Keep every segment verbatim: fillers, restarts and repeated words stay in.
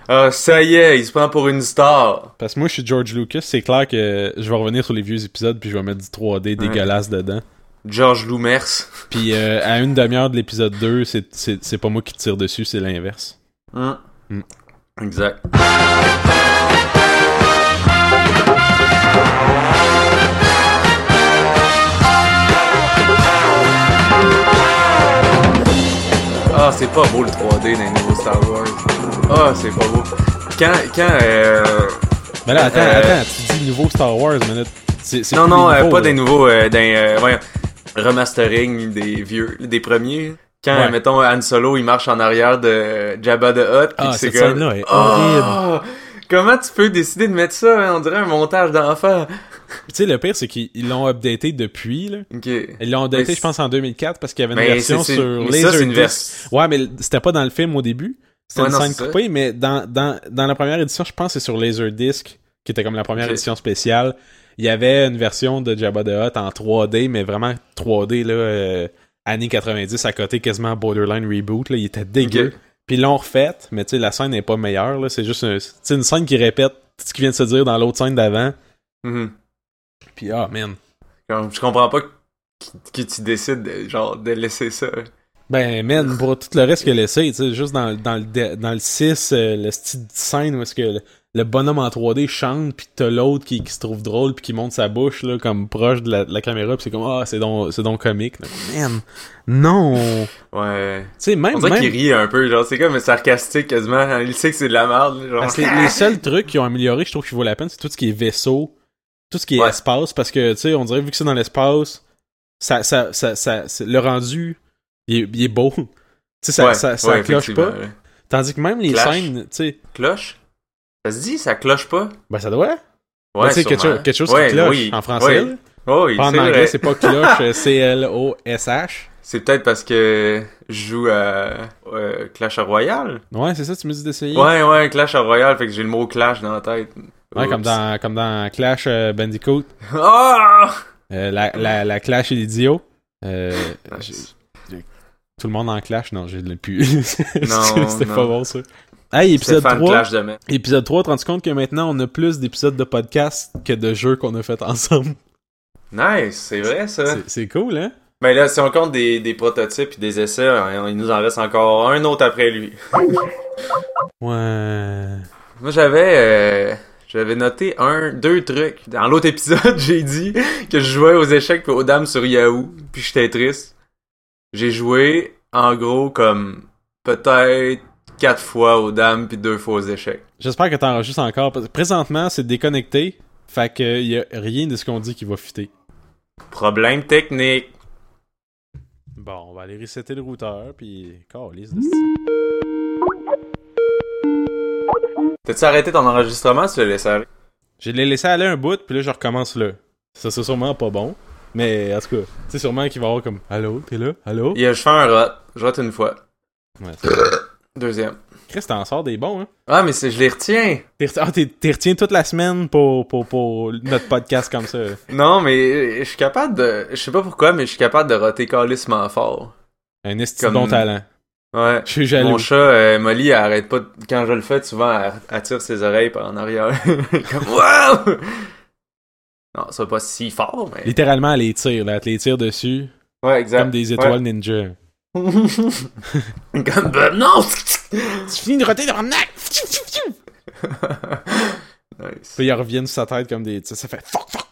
Ah, ça y est, il se prend pour une star. Parce que moi, je suis George Lucas, c'est clair que je vais revenir sur les vieux épisodes puis je vais mettre du trois D dégueulasse ouais. dedans. George Loumers. Puis euh, à une demi-heure de l'épisode deux, c'est, c'est, c'est pas moi qui tire dessus, c'est l'inverse. Mm. Mm. Exact. Ah, c'est pas beau le trois D dans les nouveaux Star Wars. Ah, c'est pas beau. Quand, quand, euh... Mais là, attends, euh... attends, tu dis nouveau Star Wars, mais là, c'est, c'est non, non, des nouveaux, euh, pas là. des nouveaux, euh, d'un, euh, ouais, remastering des vieux, des premiers. Quand, ouais. mettons, Han Solo, il marche en arrière de Jabba the Hutt, pis ah, c'est cette comme... scène-là est oh, horrible. Comment tu peux décider de mettre ça, hein? On dirait un montage d'enfant. Tu sais, le pire, c'est qu'ils l'ont updaté depuis, là. Okay. Ils l'ont updaté, je pense, en deux mille quatre, parce qu'il y avait une mais version c'est, c'est... sur mais ça, c'est une Laserdisc. Ouais, mais c'était pas dans le film au début. C'était ouais, une non, scène coupée, ça. Mais dans, dans, dans la première édition, je pense que c'est sur Laserdisc, qui était comme la première okay. édition spéciale. Il y avait une version de Jabba the Hutt en trois D, mais vraiment trois D, là, euh, années quatre-vingt-dix, à côté quasiment borderline reboot, là. Il était dégueu. Okay. Puis ils l'ont refait, mais tu sais, la scène n'est pas meilleure, là. C'est juste un, une scène qui répète ce qui vient de se dire dans l'autre scène d'avant. Mm-hmm. Pis ah, man. Je comprends pas que, que tu décides de, genre, de laisser ça. Ben, man, pour tout le reste qu'il a laissé, tu sais, juste dans, dans, le, dans le six, euh, le style de scène où est-ce que le, le bonhomme en trois D chante, pis t'as l'autre qui, qui se trouve drôle, pis qui monte sa bouche, là, comme proche de la, de la caméra, pis c'est comme, ah, c'est donc, c'est donc comique. Là. Man, non! Ouais. Tu sais, même. On dirait même... qu'il rit un peu, genre, c'est comme sarcastique quasiment. Il sait que c'est de la merde, genre. Parce que les, les seuls trucs qui ont amélioré, je trouve qu'il vaut la peine, c'est tout ce qui est vaisseau, tout ce qui est ouais. espace, parce que, tu sais, on dirait, vu que c'est dans l'espace, ça, ça, ça, ça, ça le rendu, il est, il est beau. Tu sais, ça, ouais, ça, ça ouais, cloche pas. Ouais. Tandis que même les Clash. scènes, tu sais. Cloche? Ça se dit, ça cloche pas? Ben, ça doit. Ouais, tu sais, quelque, chose, quelque chose ouais, qui cloche oui. en français. Oui. Oh, oui, pas en c'est anglais, vrai. c'est pas cloche, C L O S H. C'est peut-être parce que je joue à euh, Clash Royale. Ouais, c'est ça, tu me dis d'essayer. Ouais, ouais, Clash Royale, fait que j'ai le mot Clash dans la tête. Ouais, Oups. comme dans, comme dans Clash euh, Bandicoot. Oh! Euh, la, la, la Clash et l'idiot. Euh, tout le monde en Clash, non, j'ai le plus. Non, c'était non. pas bon, ça. Hey, épisode trois. Clash de épisode trois, tu te rends compte que maintenant, on a plus d'épisodes de podcast que de jeux qu'on a fait ensemble. Nice, c'est vrai, ça. C'est, c'est cool, hein? Ben là, si on compte des, des prototypes et des essais, il nous en reste encore un autre après lui. Ouais. Moi, j'avais... Euh... J'avais noté un, deux trucs. Dans l'autre épisode, j'ai dit que je jouais aux échecs et aux dames sur Yahoo, puis j'étais triste. J'ai joué, en gros, comme peut-être quatre fois aux dames puis deux fois aux échecs. J'espère que t'enregistres encore. Présentement, c'est déconnecté, fait que y a rien de ce qu'on dit qui va fitter. Problème technique. Bon, on va aller resetter le routeur, puis... Calisse de T'as-tu arrêté ton enregistrement ou tu l'as laissé aller? J'ai laissé aller un bout, puis là, je recommence là. Ça, c'est sûrement pas bon. Mais, en tout cas, tu sais, sûrement qu'il va y avoir comme « Allô, t'es là? Allô? » Yeah, je fais un rot. Je rote une fois. Ouais, c'est Deuxième. Chris, t'en sors des bons, hein? Ah, mais c'est, je les retiens. T'es, ah, t'es, t'es retiens toute la semaine pour, pour, pour notre podcast comme ça. Non, mais je suis capable de... Je sais pas pourquoi, mais je suis capable de roter calissement fort. Un esti comme... bon talent. Ouais. Je suis jaloux. Mon chat, euh, Molly, elle arrête pas de... Quand je le fais, souvent, elle, elle tire ses oreilles par en arrière. Comme, wow! Non, ça va pas si fort, mais... Littéralement, elle les tire, là. Elle te les tire dessus. Ouais, exact. Comme des étoiles ouais. ninja. Comme, ben, non! Tu finis de roter dans le neck! Nice. Puis ils reviennent sur sa tête comme des... Ça fait fuck, fuck!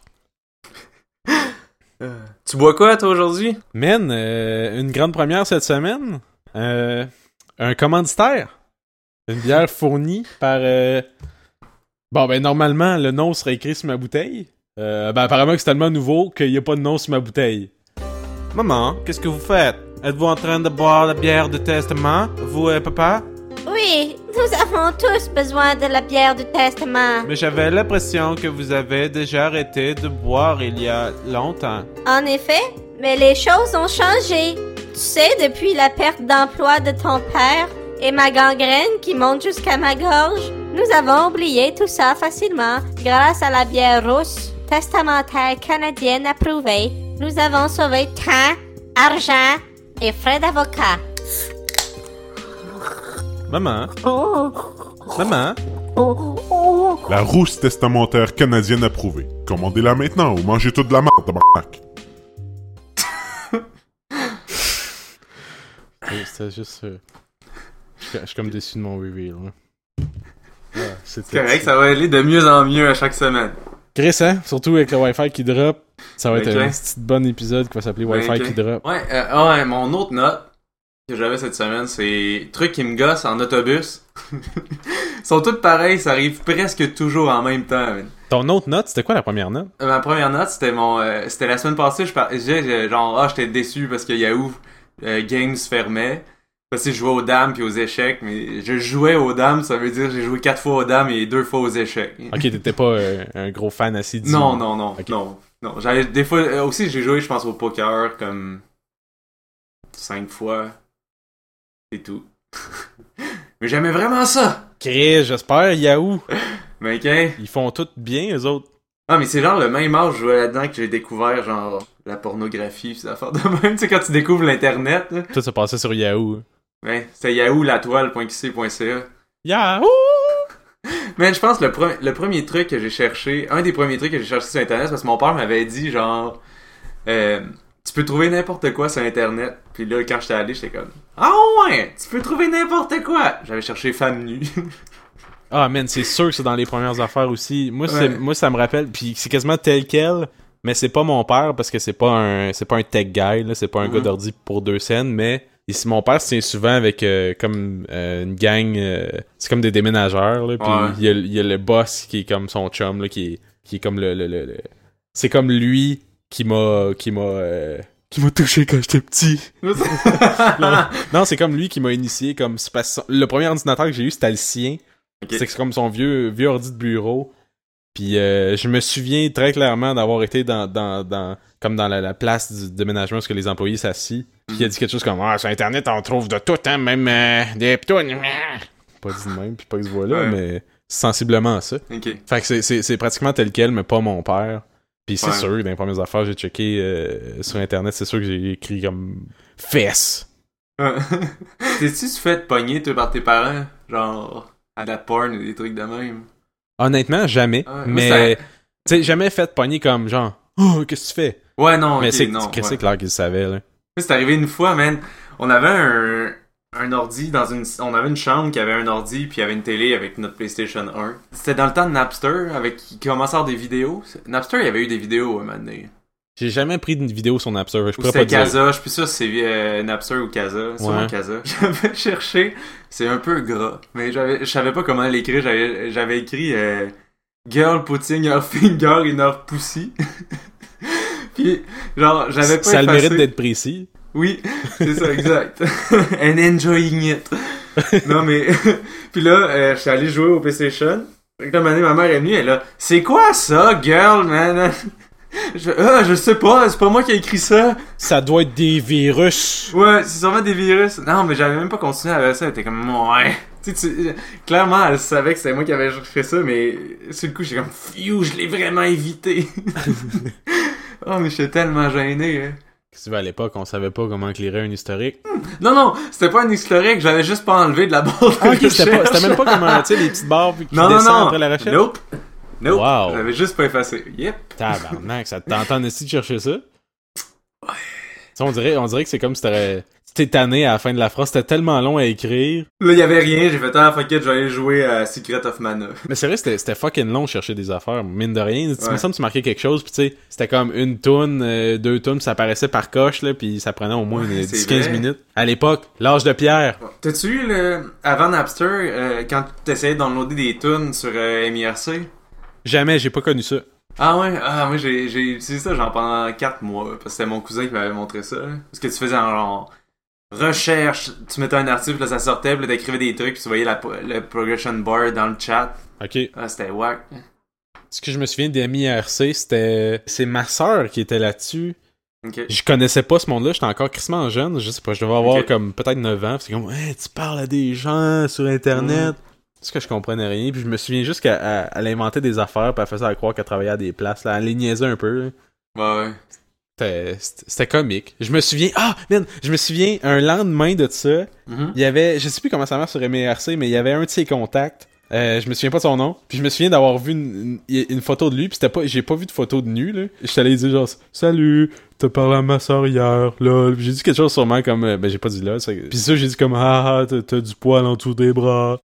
Euh, tu bois quoi, toi, aujourd'hui? Man, euh, une grande première cette semaine. Euh, un commanditaire. Une bière fournie par... Euh... Bon, ben, normalement, le nom serait écrit sur ma bouteille. Euh, ben, apparemment que c'est tellement nouveau qu'il n'y a pas de nom sur ma bouteille. Maman, qu'est-ce que vous faites? Êtes-vous en train de boire la bière de testament? Vous et papa? Oui, nous avons tous besoin de la bière du testament. Mais j'avais l'impression que vous avez déjà arrêté de boire il y a longtemps. En effet, mais les choses ont changé. Tu sais, depuis la perte d'emploi de ton père et ma gangrène qui monte jusqu'à ma gorge, nous avons oublié tout ça facilement grâce à la bière rousse testamentaire canadienne approuvée. Nous avons sauvé temps, argent et frais d'avocat. Maman, Oh. Maman? La rousse testamentaire canadienne approuvée. Commandez-la maintenant ou mangez toute de la merde, tabarnak. Oui, c'était juste... Euh... Je suis comme déçu de mon reveal. Hein. Ah, c'est correct, ça va aller de mieux en mieux à chaque semaine. Chris, hein? Surtout avec le Wi-Fi qui drop. Ça va okay. être un petit bon épisode qui va s'appeler Wi-Fi okay. qui drop. Ouais, euh, ouais, mon autre note que j'avais cette semaine, c'est trucs qui me gossent en autobus. Ils sont tous pareils, ça arrive presque toujours en même temps. Man. Ton autre note, c'était quoi la première note? Euh, ma première note, c'était mon, euh, c'était la semaine passée, je par... j'ai genre ah j'étais déçu parce que Yahoo euh, Games fermait. Parce que je jouais aux dames puis aux échecs, mais je jouais aux dames, ça veut dire que j'ai joué quatre fois aux dames et deux fois aux échecs. Ok, t'étais pas euh, un gros fan assez du... Non, non, non, okay. non, non. J'avais des fois euh, aussi j'ai joué, je pense au poker comme cinq fois, c'est tout. Mais j'aimais vraiment ça. Chris, j'espère Yahoo. Mais ok. Ils font tout bien eux autres. Ah mais c'est genre le même âge je jouais là-dedans que j'ai découvert genre la pornographie pis ces affaires de même, tu sais quand tu découvres l'internet. Là. Tout ça passait sur Yahoo. Ouais, c'était yahoo la toile point q c point c a. Yahoo! Mais je pense que le, pre- le premier truc que j'ai cherché, un des premiers trucs que j'ai cherché sur internet, parce que mon père m'avait dit genre euh, tu peux trouver n'importe quoi sur internet. Puis là quand j'étais allé, j'étais comme ah ouais, tu peux trouver n'importe quoi. J'avais cherché femme nue. Ah man, c'est sûr que c'est dans les premières affaires aussi. Moi, c'est, ouais. moi ça me rappelle, puis c'est quasiment tel quel, mais c'est pas mon père parce que c'est pas un c'est pas un tech guy, là, c'est pas un mm-hmm. gars d'ordi pour deux scènes, mais ici mon père se tient souvent avec euh, comme euh, une gang, euh, c'est comme des déménageurs, là, puis ouais. il y a, il y a le boss qui est comme son chum, là, qui est, qui est comme le, le, le, le... c'est comme lui qui m'a qui m'a euh... qui m'a touché quand j'étais petit. non, non, c'est comme lui qui m'a initié, comme c'est parce... le premier ordinateur que j'ai eu c'était le sien. Okay. C'est comme son vieux vieux ordi de bureau. Puis euh, je me souviens très clairement d'avoir été dans dans dans comme dans la, la place du déménagement où que les employés s'assis. Puis il a dit quelque chose comme ah sur internet on trouve de tout hein même euh, des pitounes. Pas dit de même puis pas que ce voit là ouais. mais sensiblement ça. Okay. Fait que c'est c'est c'est pratiquement tel quel mais pas mon père. Puis c'est ouais. sûr dans les premières affaires j'ai checké euh, sur internet c'est sûr que j'ai écrit comme fesses. T'es-tu fait pogner toi par tes parents genre à la porn et des trucs de même? Honnêtement, jamais. Ah, mais, tu sais, jamais fait pogner comme genre, oh, qu'est-ce que tu fais? Ouais, non, mais okay, c'est, non. c'est, c'est ouais. clair qu'ils le savaient, là. C'est arrivé une fois, man. On avait un, un ordi dans une, on avait une chambre qui avait un ordi puis il y avait une télé avec notre PlayStation un. C'était dans le temps de Napster, avec, qui commençait à avoir des vidéos. Napster, il y avait eu des vidéos, à un moment donné. J'ai jamais pris une vidéo sur Napster. Je pourrais c'était pas dire. Casa, je suis plus sûr si c'est euh, Napster ou Casa. C'est sûrement Casa. J'avais cherché, c'est un peu gras, mais j'avais, je savais pas comment l'écrire. J'avais, j'avais écrit euh, Girl putting your finger in her pussy. Puis, genre, j'avais pas Ça a le effacé. mérite d'être précis. Oui, c'est ça, exact. And enjoying it. Non, mais... Puis là, euh, je suis allé jouer au PlayStation. Fait que là, ma mère est venue, elle a « C'est quoi ça, girl, man? » Je, ah, je sais pas, c'est pas moi qui ai écrit ça. Ça doit être des virus. Ouais, c'est sûrement des virus. Non, mais j'avais même pas continué avec ça. Elle était comme, ouais. Tu sais, tu... clairement, elle savait que c'était moi qui avais fait ça, mais sur le coup, j'étais comme, phew, je l'ai vraiment évité. Oh, mais j'étais tellement gêné. Hein. Qu'est-ce que tu veux, à l'époque, on savait pas comment éclairer un historique. Non, non, c'était pas un historique, j'avais juste pas enlevé de la barre de ah, ok, recherche. C'était, pas, c'était même pas comme, tu sais, les petites barres qui non, descendent non, non. après la recherche. Nope. Nope. Wow. J'avais juste pas effacé. Yep. Tabarnak, ça t'entendait-tu de chercher ça? Ouais. T'sais, on dirait, on dirait que c'est comme si t'aurais... t'es tanné à la fin de la phrase, c'était tellement long à écrire. Là, il y avait rien, j'ai fait ah fuck it, j'allais jouer à Secret of Mana. Mais c'est vrai, c'était, c'était fucking long de chercher des affaires, mine de rien. Ouais. Il me semble que tu marquais quelque chose, pis tu sais, c'était comme une toune, euh, deux tounes, ça apparaissait par coche, là, pis ça prenait au moins ouais, dix à quinze minutes. À l'époque, l'âge de pierre. T'as-tu eu, le... avant Napster, euh, quand t'essayais de downloader des tunes sur euh, M I R C? Jamais, j'ai pas connu ça. Ah ouais? Ah, moi j'ai, j'ai utilisé ça genre pendant quatre mois, parce que c'était mon cousin qui m'avait montré ça. Là. Parce que tu faisais genre... recherche, tu mettais un article, là ça sortait, puis là t'écrivais des trucs, puis tu voyais la, le progression bar dans le chat. Ok. Ah, c'était wack. Ce que je me souviens des M I R C, c'était... c'est ma sœur qui était là-dessus. Okay. Je connaissais pas ce monde-là, j'étais encore crissement jeune, je sais pas, je devais avoir okay. comme peut-être neuf ans, c'est comme, hey, tu parles à des gens sur Internet. Mm. C'est ce que je comprenais rien, puis je me souviens juste qu'elle elle, elle inventait des affaires, puis elle faisait à croire qu'elle travaillait à des places, là, elle les niaisait un peu. Là. Ouais, ouais. C'était, c'était comique. Je me souviens... Ah! Man! Je me souviens, un lendemain de ça, il mm-hmm. y avait... Je sais plus comment ça marche sur M I R C, mais il y avait un de ses contacts Euh, je me souviens pas de son nom. Puis je me souviens d'avoir vu une, une, une photo de lui. Puis c'était pas, j'ai pas vu de photo de nu, là. J'étais allé dire genre, salut, t'as parlé à ma soeur hier, là. J'ai dit quelque chose sûrement comme, euh, ben j'ai pas dit là. Ça... Puis ça, j'ai dit comme, ah, ah t'as, t'as du poil en dessous des bras.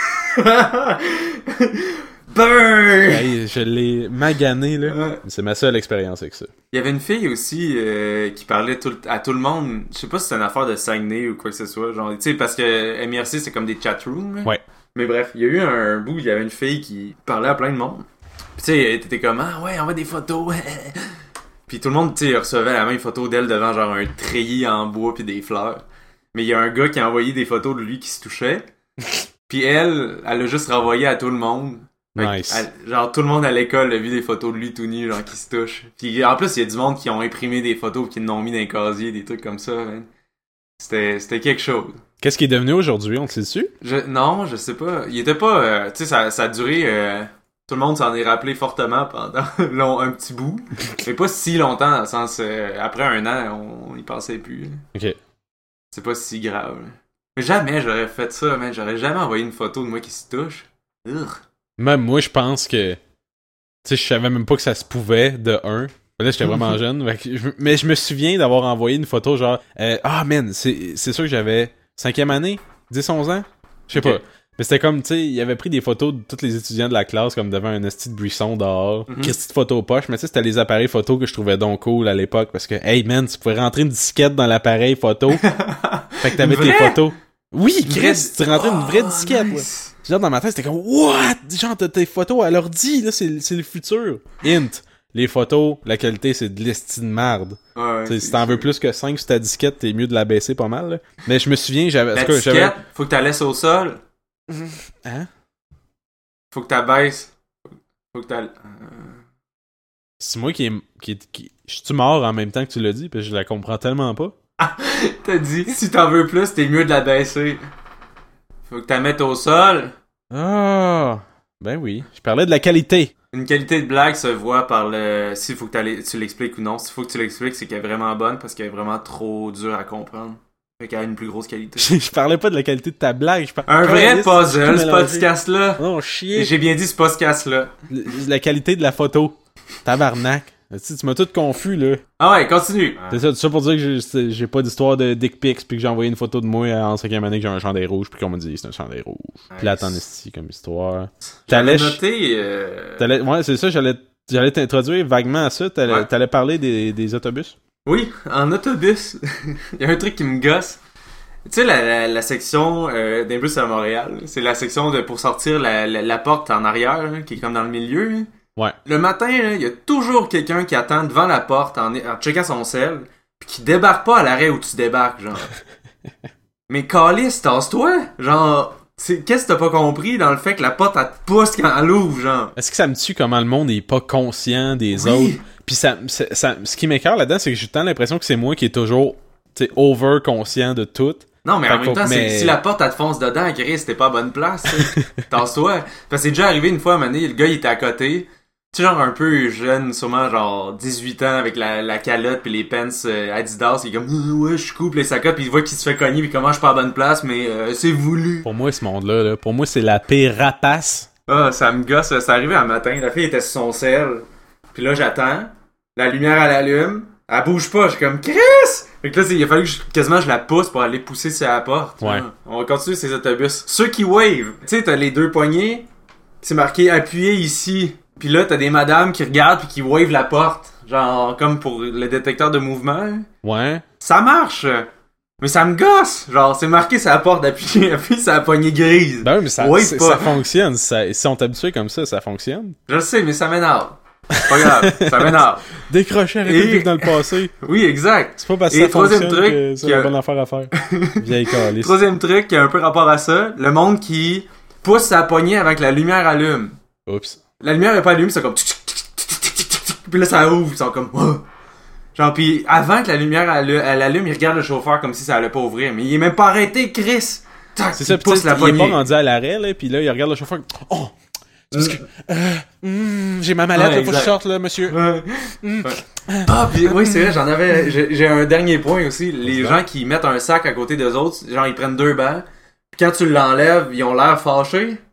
Burn! Hey, je l'ai magané, là. Ouais. C'est ma seule expérience avec ça. Il y avait une fille aussi euh, qui parlait tout, à tout le monde. Je sais pas si c'est une affaire de Saguenay ou quoi que ce soit. Genre, tu sais, parce que M I R C, c'est comme des chatrooms. Ouais. Mais bref, il y a eu un bout où il y avait une fille qui parlait à plein de monde. Puis tu sais, t'étais comme, ah ouais, on va des photos. Puis tout le monde, tu sais, recevait la même photo d'elle devant genre un treillis en bois puis des fleurs. Mais il y a un gars qui a envoyé des photos de lui qui se touchait. Puis elle, elle a juste renvoyé à tout le monde. Nice. Elle, genre tout le monde à l'école a vu des photos de lui tout nu, genre qui se touche. Puis en plus, il y a du monde qui ont imprimé des photos qui l'ont mis dans les casiers, des trucs comme ça. Hein. C'était, c'était quelque chose. Qu'est-ce qui est devenu aujourd'hui, on le sait dessus? Je, non, je sais pas. Il était pas... Euh, tu sais, ça, ça a duré... Euh, tout le monde s'en est rappelé fortement pendant long, un petit bout. Mais pas si longtemps, dans le sens... Euh, après un an, on, on y pensait plus. Ok. C'est pas si grave. Mais jamais j'aurais fait ça, man. J'aurais jamais envoyé une photo de moi qui se touche. Urgh. Même moi, je pense que... Tu sais, je savais même pas que ça se pouvait, de un. Là, j'étais vraiment jeune. Mais je me souviens d'avoir envoyé une photo genre... Euh, ah, man, c'est, c'est sûr que j'avais... Cinquième année? dix onze ans? Je sais okay. pas. Mais c'était comme, tu sais, il avait pris des photos de tous les étudiants de la classe comme devant un esti de buisson dehors. Mm-hmm. Qu'est-ce de photo poche? Mais tu sais, c'était les appareils photo que je trouvais donc cool à l'époque parce que, hey man, tu pouvais rentrer une disquette dans l'appareil photo. Fait que t'avais tes photos. Oui, Chris, tu rentrais une vraie oh, disquette. Nice. Ouais. Genre dans ma tête, c'était comme, what? Genre, t'as tes photos à l'ordi, là, c'est, c'est le futur. Hint. Les photos, la qualité, c'est de l'esti de marde. Ouais, si t'en veux plus que cinq sur ta disquette, t'es mieux de la baisser pas mal. Là. Mais je me souviens, j'avais... La que, disquette, j'avais... faut que tu la laisses au sol. Hein? Faut que tu la baisses. Faut que tu la... C'est moi qui est... Qui est qui... Je suis mort en même temps que tu l'as dit, parce que je la comprends tellement pas. Ah, t'as dit, si t'en veux plus, t'es mieux de la baisser. Faut que tu la mettes au sol. Ah! Ben oui. Je parlais de la qualité. Une qualité de blague se voit par le... S'il faut que tu l'expliques ou non. S'il faut que tu l'expliques, c'est qu'elle est vraiment bonne parce qu'elle est vraiment trop dure à comprendre. Fait qu'elle a une plus grosse qualité. Je parlais pas de la qualité de ta blague. Je par... Un vrai puzzle, ce podcast-là. Non, chier. Et j'ai bien dit ce podcast-là. La qualité de la photo. Tabarnak. Tu, tu m'as tout confus, là. Ah ouais, continue. C'est ça, tout ça pour dire que j'ai, j'ai pas d'histoire de dick pics puis que j'ai envoyé une photo de moi en cinquième année que j'ai un chandail rouge puis qu'on m'a dit c'est un chandail rouge. Nice. Plate en esti comme histoire. J'allais noter... Euh... T'allais... Ouais, c'est ça, j'allais, j'allais t'introduire vaguement à ça. T'allais, ouais. T'allais parler des, des autobus. Oui, en autobus. Il y a un truc qui me gosse. Tu sais, la, la, la section euh, d'un bus à Montréal, c'est la section de pour sortir la, la, la porte en arrière, là, qui est comme dans le milieu. Là. Ouais. Le matin, il y a toujours quelqu'un qui attend devant la porte en, en checkant son sel, pis qui débarque pas à l'arrêt où tu débarques, genre. Mais calice, tasse-toi! Genre, c'est, qu'est-ce que t'as pas compris dans le fait que la porte, elle te pousse quand elle ouvre, genre? Est-ce que ça me tue comment le monde est pas conscient des oui. autres? Pis ça, ça, ça, ce qui m'écoeure là-dedans, c'est que j'ai tant l'impression que c'est moi qui est toujours, tu sais, over conscient de tout. Non, mais fait en même temps, mais... c'est, si la porte, elle te fonce dedans, Chris, t'es pas à bonne place, tasse-toi. Parce que c'est déjà arrivé une fois, à un moment donné, le gars, il était à côté. Tu sais, genre un peu jeune, sûrement genre dix-huit ans avec la, la calotte pis les pants euh, Adidas, il est comme euh, ouais, je suis cool, pis les sacots, pis il voit qu'il se fait cogner pis comment je suis pas à bonne place, mais euh, c'est voulu. Pour moi, ce monde-là, là, pour moi, c'est la pire rapace. Ah, ça me gosse, ça arrivé un matin, la fille était sur son sel, pis là j'attends, la lumière elle allume, elle bouge pas, je suis comme Chris! Fait que là, il a fallu que je, quasiment je la pousse pour aller pousser sur la porte. Ouais. Ah, on va continuer ces autobus. Ceux qui wave, tu sais, t'as les deux poignées, c'est marqué appuyez ici. Pis là, t'as des madames qui regardent pis qui wave la porte. Genre, comme pour le détecteur de mouvement. Ouais. Ça marche! Mais ça me gosse! Genre, c'est marqué sur la porte d'appuyer, appuyer sur la poignée grise. Ben oui, mais ça, c'est, ça fonctionne. Ça, si on t'habitue comme ça, ça fonctionne. Je le sais, mais ça m'énerve. C'est pas grave, ça m'énerve. Décrocher, arrêter de vivre dans le passé. Oui, exact. C'est pas parce que Et ça fonctionne truc que c'est la a... bonne affaire à faire. Vieille calice. Troisième truc qui a un peu rapport à ça, le monde qui pousse sa poignée avant que la lumière allume. Oups. La lumière est pas allumée, c'est comme... Puis là, ça ouvre, ils sont comme... Genre, pis avant que la lumière elle, elle allume, il regarde le chauffeur comme si ça allait pas ouvrir. Mais il est même pas arrêté, Chris! C'est ça, pousse la il est pas rendu à l'arrêt, là, pis là, il regarde le chauffeur... Oh! C'est parce que... Euh, mm, j'ai ma mallette, ouais, là, faut que je sorte, là, monsieur. Ouais. Mm. Ouais. Ah, pis oui, c'est vrai, j'en avais... J'ai, j'ai un dernier point aussi. Les gens qui mettent un sac à côté d'eux autres, genre, ils prennent deux balles. Pis quand tu l'enlèves, ils ont l'air fâchés.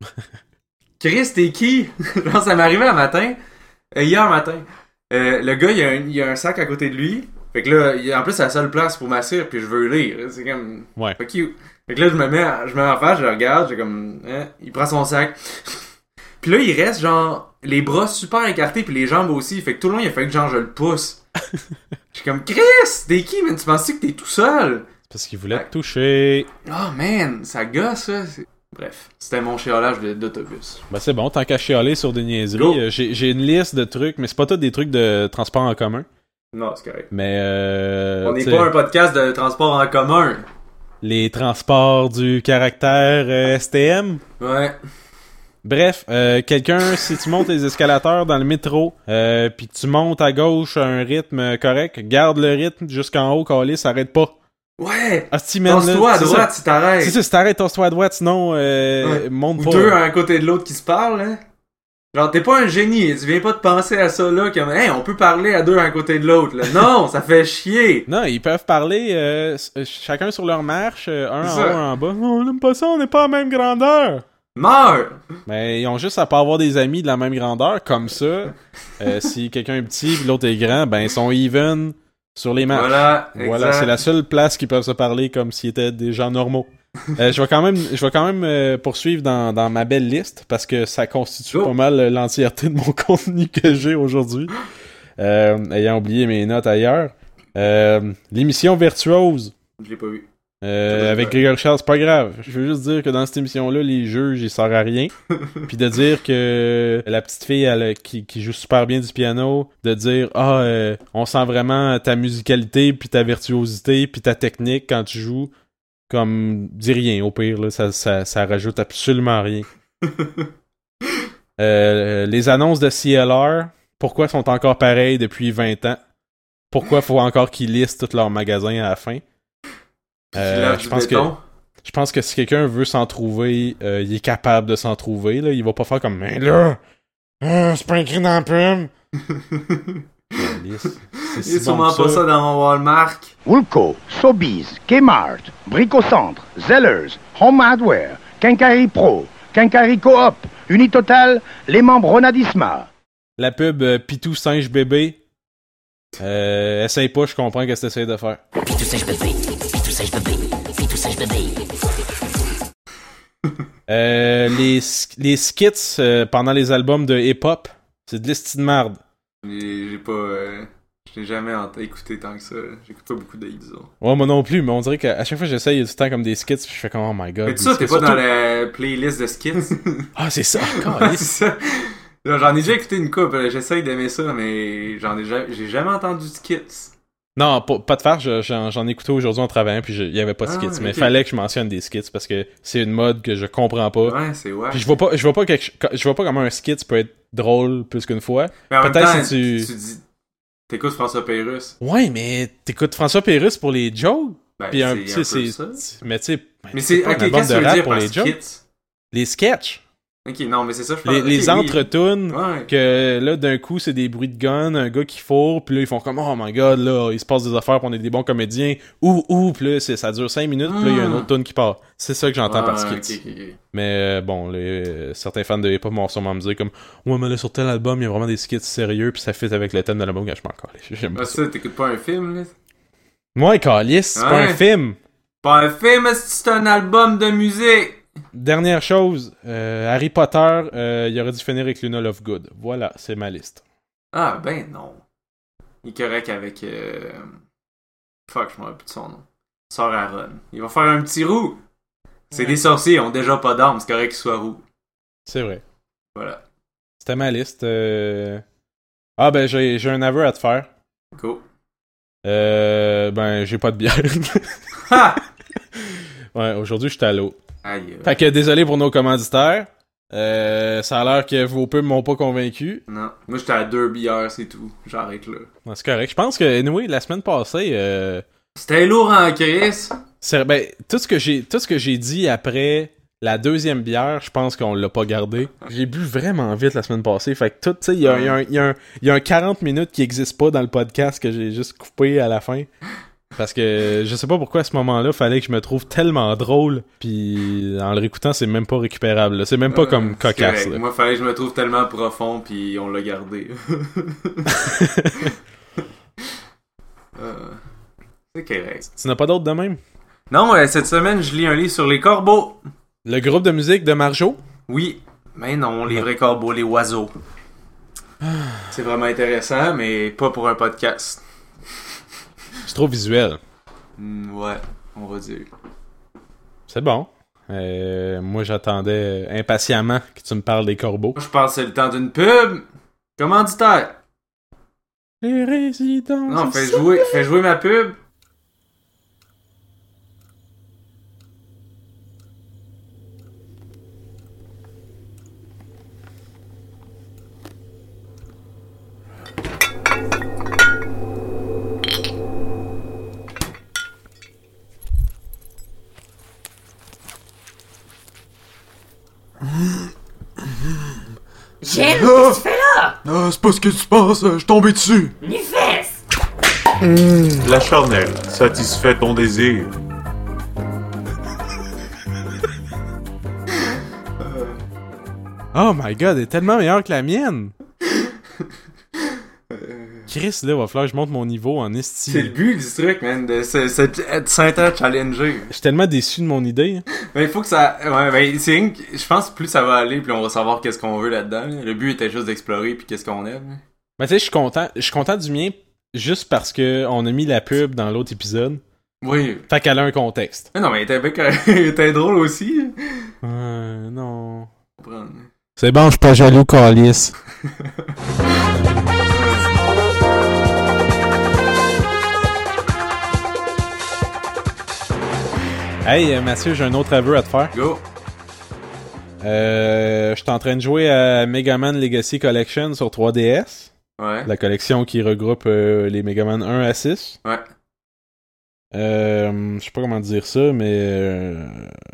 Chris, t'es qui? Genre, ça m'est arrivé un matin, euh, hier matin. Euh, le gars, il y, a un, il y a un sac à côté de lui. Fait que là, il, en plus, c'est la seule place pour m'asseoir, puis je veux lire. C'est comme... Ouais. Fuck you. Fait que là, je me mets, je me mets en face, je le regarde, j'ai comme... Hein, il prend son sac. Puis là, il reste, genre, les bras super écartés, puis les jambes aussi. Fait que tout le long, il a fallu que, genre, je le pousse. J'suis comme, Chris, t'es qui, man? Tu penses-tu que t'es tout seul? C'est parce qu'il voulait te toucher. Oh, man, ça gosse, ça. C'est... Bref, c'était mon chiolage de, d'autobus. Ben c'est bon, tant qu'à chialer sur des niaiseries, euh, j'ai, j'ai une liste de trucs, mais c'est pas tous des trucs de transport en commun. Non, c'est correct. Mais euh, on n'est pas un podcast de transport en commun. Les transports du caractère euh, S T M. Ouais. Bref, euh, quelqu'un, si tu montes les escalateurs dans le métro, euh, puis tu montes à gauche à un rythme correct, garde le rythme jusqu'en haut, calé, ça arrête pas. Ouais! Tosse-toi à droite si t'arrêtes. C'est ça, si t'arrêtes, tosse-toi à droite, sinon, euh, ouais. monte Ou pas. Ou deux à un côté de l'autre qui se parlent, hein. Genre, t'es pas un génie, tu viens pas de penser à ça, là, comme, hey, on peut parler à deux à un côté de l'autre, là. Non, ça fait chier! Non, ils peuvent parler, euh, chacun sur leur marche, un en haut, un en bas. Oh, on aime pas ça, on n'est pas à la même grandeur! Meurs! Mais ils ont juste à pas avoir des amis de la même grandeur, comme ça. euh, si quelqu'un est petit et l'autre est grand, ben, ils sont even sur les marches. Voilà, voilà, exact. c'est la seule place qu'ils peuvent se parler comme s'ils étaient des gens normaux. euh, je vais quand même, je vais quand même euh, poursuivre dans, dans ma belle liste parce que ça constitue oh. pas mal l'entièreté de mon contenu que j'ai aujourd'hui. Euh, ayant oublié mes notes ailleurs. Euh, l'émission Virtuose. Je l'ai pas vu. Euh, avec Grégory Charles, c'est pas grave. Je veux juste dire que dans cette émission-là, les juges, ils servent à rien. Puis de dire que la petite fille elle, qui, qui joue super bien du piano, de dire « Ah, euh, on sent vraiment ta musicalité, puis ta virtuosité, puis ta technique quand tu joues. » Comme, dis rien, au pire, là, ça, ça, ça rajoute absolument rien. euh, les annonces de C L R, pourquoi sont encore pareilles depuis vingt ans? Pourquoi faut encore qu'ils listent tous leurs magasins à la fin? Euh, je pense que je pense que si quelqu'un veut s'en trouver, euh, il est capable de s'en trouver. Là. Il va pas faire comme mais là, euh, c'est pas écrit dans la pub. C'est si sûrement bon pas ça. ça dans mon Walmart. Woolco, Sobeys, Kmart, Bricocentre, Zellers, Home Hardware, Quincaillerie Pro, Quincaillerie Coop, Unitotal, les membres Ronadisma. La pub euh, Pitou Singe Bébé. Euh, essaye pas, je comprends qu'est-ce que t'essayes de faire. Pitou Singe Bébé. euh, les, les skits euh, pendant les albums de hip-hop, c'est de l'esti de merde. J'ai, j'ai pas... Euh, je l'ai jamais écouté tant que ça. J'écoute pas beaucoup de disons. Ouais, moi non plus, mais on dirait qu'à chaque fois que j'essaye, il y a du temps comme des skits, puis je fais comme oh my god. Mais tu ça, t'es pas surtout... dans la playlist de skits? Ah, c'est ça, c'est ça. J'en ai déjà écouté une couple, j'essaye d'aimer ça, mais j'en ai jamais, j'ai jamais entendu de skits. Non, pas, pas de faire, je, j'en, j'en ai écouté aujourd'hui en travaillant, puis il y avait pas de skits, ah, mais il okay. fallait que je mentionne des skits parce que c'est une mode que je comprends pas. Ouais, c'est ouais. Puis je vois pas, je vois pas quelque, je vois pas comment un skit peut être drôle plus qu'une fois. Mais en peut-être même temps, si tu... tu dis, t'écoutes François Pérusse. Ouais, mais t'écoutes François Pérusse pour les jokes. Ben, puis un, c'est, un c'est, ça. Mais tu sais, ben, mais c'est, c'est ok, qu'est-ce que tu veux dire pour les skits? Jokes. Les sketchs. Ok, non, mais c'est ça, je pense. Les, okay, les oui. entretunes, ouais. que là, d'un coup, c'est des bruits de gun, un gars qui fourre, puis là, ils font comme, oh my god, là, il se passe des affaires, pis on est des bons comédiens, ou, ou, pis là, c'est, ça dure cinq minutes, pis là, il y a une autre tune qui part. C'est ça que j'entends ah, par skits. Okay, okay, okay. Mais euh, bon, les, euh, certains fans de hip-hop vont sûrement me dire comme, ouais, mais là, sur tel album, il y a vraiment des skits sérieux, pis ça fit avec le thème de l'album, que je m'en calais. J'aime ah, ça. ça. T'écoutes pas un film, là? Moi, Calice, c'est ouais. pas un film. Pas un film, c'est un album de musique. Dernière chose, euh, Harry Potter, euh, il aurait dû finir avec Luna Lovegood. Voilà, c'est ma liste. Ah, ben non. Il est correct avec... Euh... Fuck, je m'en rappelle plus de son nom. Sœur Aaron. Il va faire un petit roux. C'est ouais. Des sorciers, ils ont déjà pas d'armes, c'est correct qu'ils soient roux. C'est vrai. Voilà. C'était ma liste. Euh... Ah, ben, j'ai, j'ai un aveu à te faire. Cool. Euh... Ben, j'ai pas de bière. Ha! Ouais, aujourd'hui, je suis à l'eau. Aïe. Fait que désolé pour nos commanditaires. Euh, ça a l'air que vos pubs m'ont pas convaincu. Non. Moi, j'étais à deux bières, c'est tout. J'arrête là. Ouais, c'est correct. Je pense que, anyway, la semaine passée... Euh... C'était lourd en crise. C'est, ben, tout ce que j'ai, tout ce que j'ai dit après la deuxième bière, je pense qu'on l'a pas gardé. J'ai bu vraiment vite la semaine passée. Fait que tout, tu sais, il y a, y, a y, a y a un quarante minutes qui existe pas dans le podcast que j'ai juste coupé à la fin. Parce que je sais pas pourquoi à ce moment-là, fallait que je me trouve tellement drôle, puis en le réécoutant, c'est même pas récupérable. Là. C'est même pas euh, comme cocasse. Là. Moi, fallait que je me trouve tellement profond, puis on l'a gardé. euh, c'est correct. Tu n'as pas d'autres de même? Non, euh, cette semaine, je lis un livre sur les corbeaux. Le groupe de musique de Marjo? Oui, mais non, les vrais corbeaux, les oiseaux. C'est vraiment intéressant, mais pas pour un podcast. C'est trop visuel. Mm, ouais, on va dire. C'est bon. Euh, moi, j'attendais impatiemment que tu me parles des corbeaux. Je pense que c'est le temps d'une pub. Commanditaire. Les résidents. Non, fais jouer, fais jouer ma pub. Gilles, qu'est-ce que tu fais là? Ah, c'est pas ce que tu penses, je suis tombé dessus. Les fesses! Mmh. La charnelle satisfait ton désir. Oh my god, elle est tellement meilleure que la mienne! Chris, là, va falloir que je monte mon niveau en estime. C'est le but du truc, man, de s'inter-challenger. Je suis tellement déçu de mon idée. Mais il faut que ça... Ouais, ben, c'est une... Je pense que plus ça va aller, plus on va savoir qu'est-ce qu'on veut là-dedans. Le but était juste d'explorer, puis qu'est-ce qu'on aime. Mais tu sais, je suis content. Je suis content du mien, juste parce que on a mis la pub dans l'autre épisode. Oui. Fait qu'elle a un contexte. Mais non, mais elle était, elle était drôle aussi. Euh, non... C'est bon, je suis pas jaloux, Calice. Hey, Mathieu, j'ai un autre aveu à te faire. Go! Euh, je suis en train de jouer à Mega Man Legacy Collection sur trois D S. Ouais. La collection qui regroupe euh, les Mega Man un à six. Ouais. Euh, je sais pas comment dire ça, mais... Euh...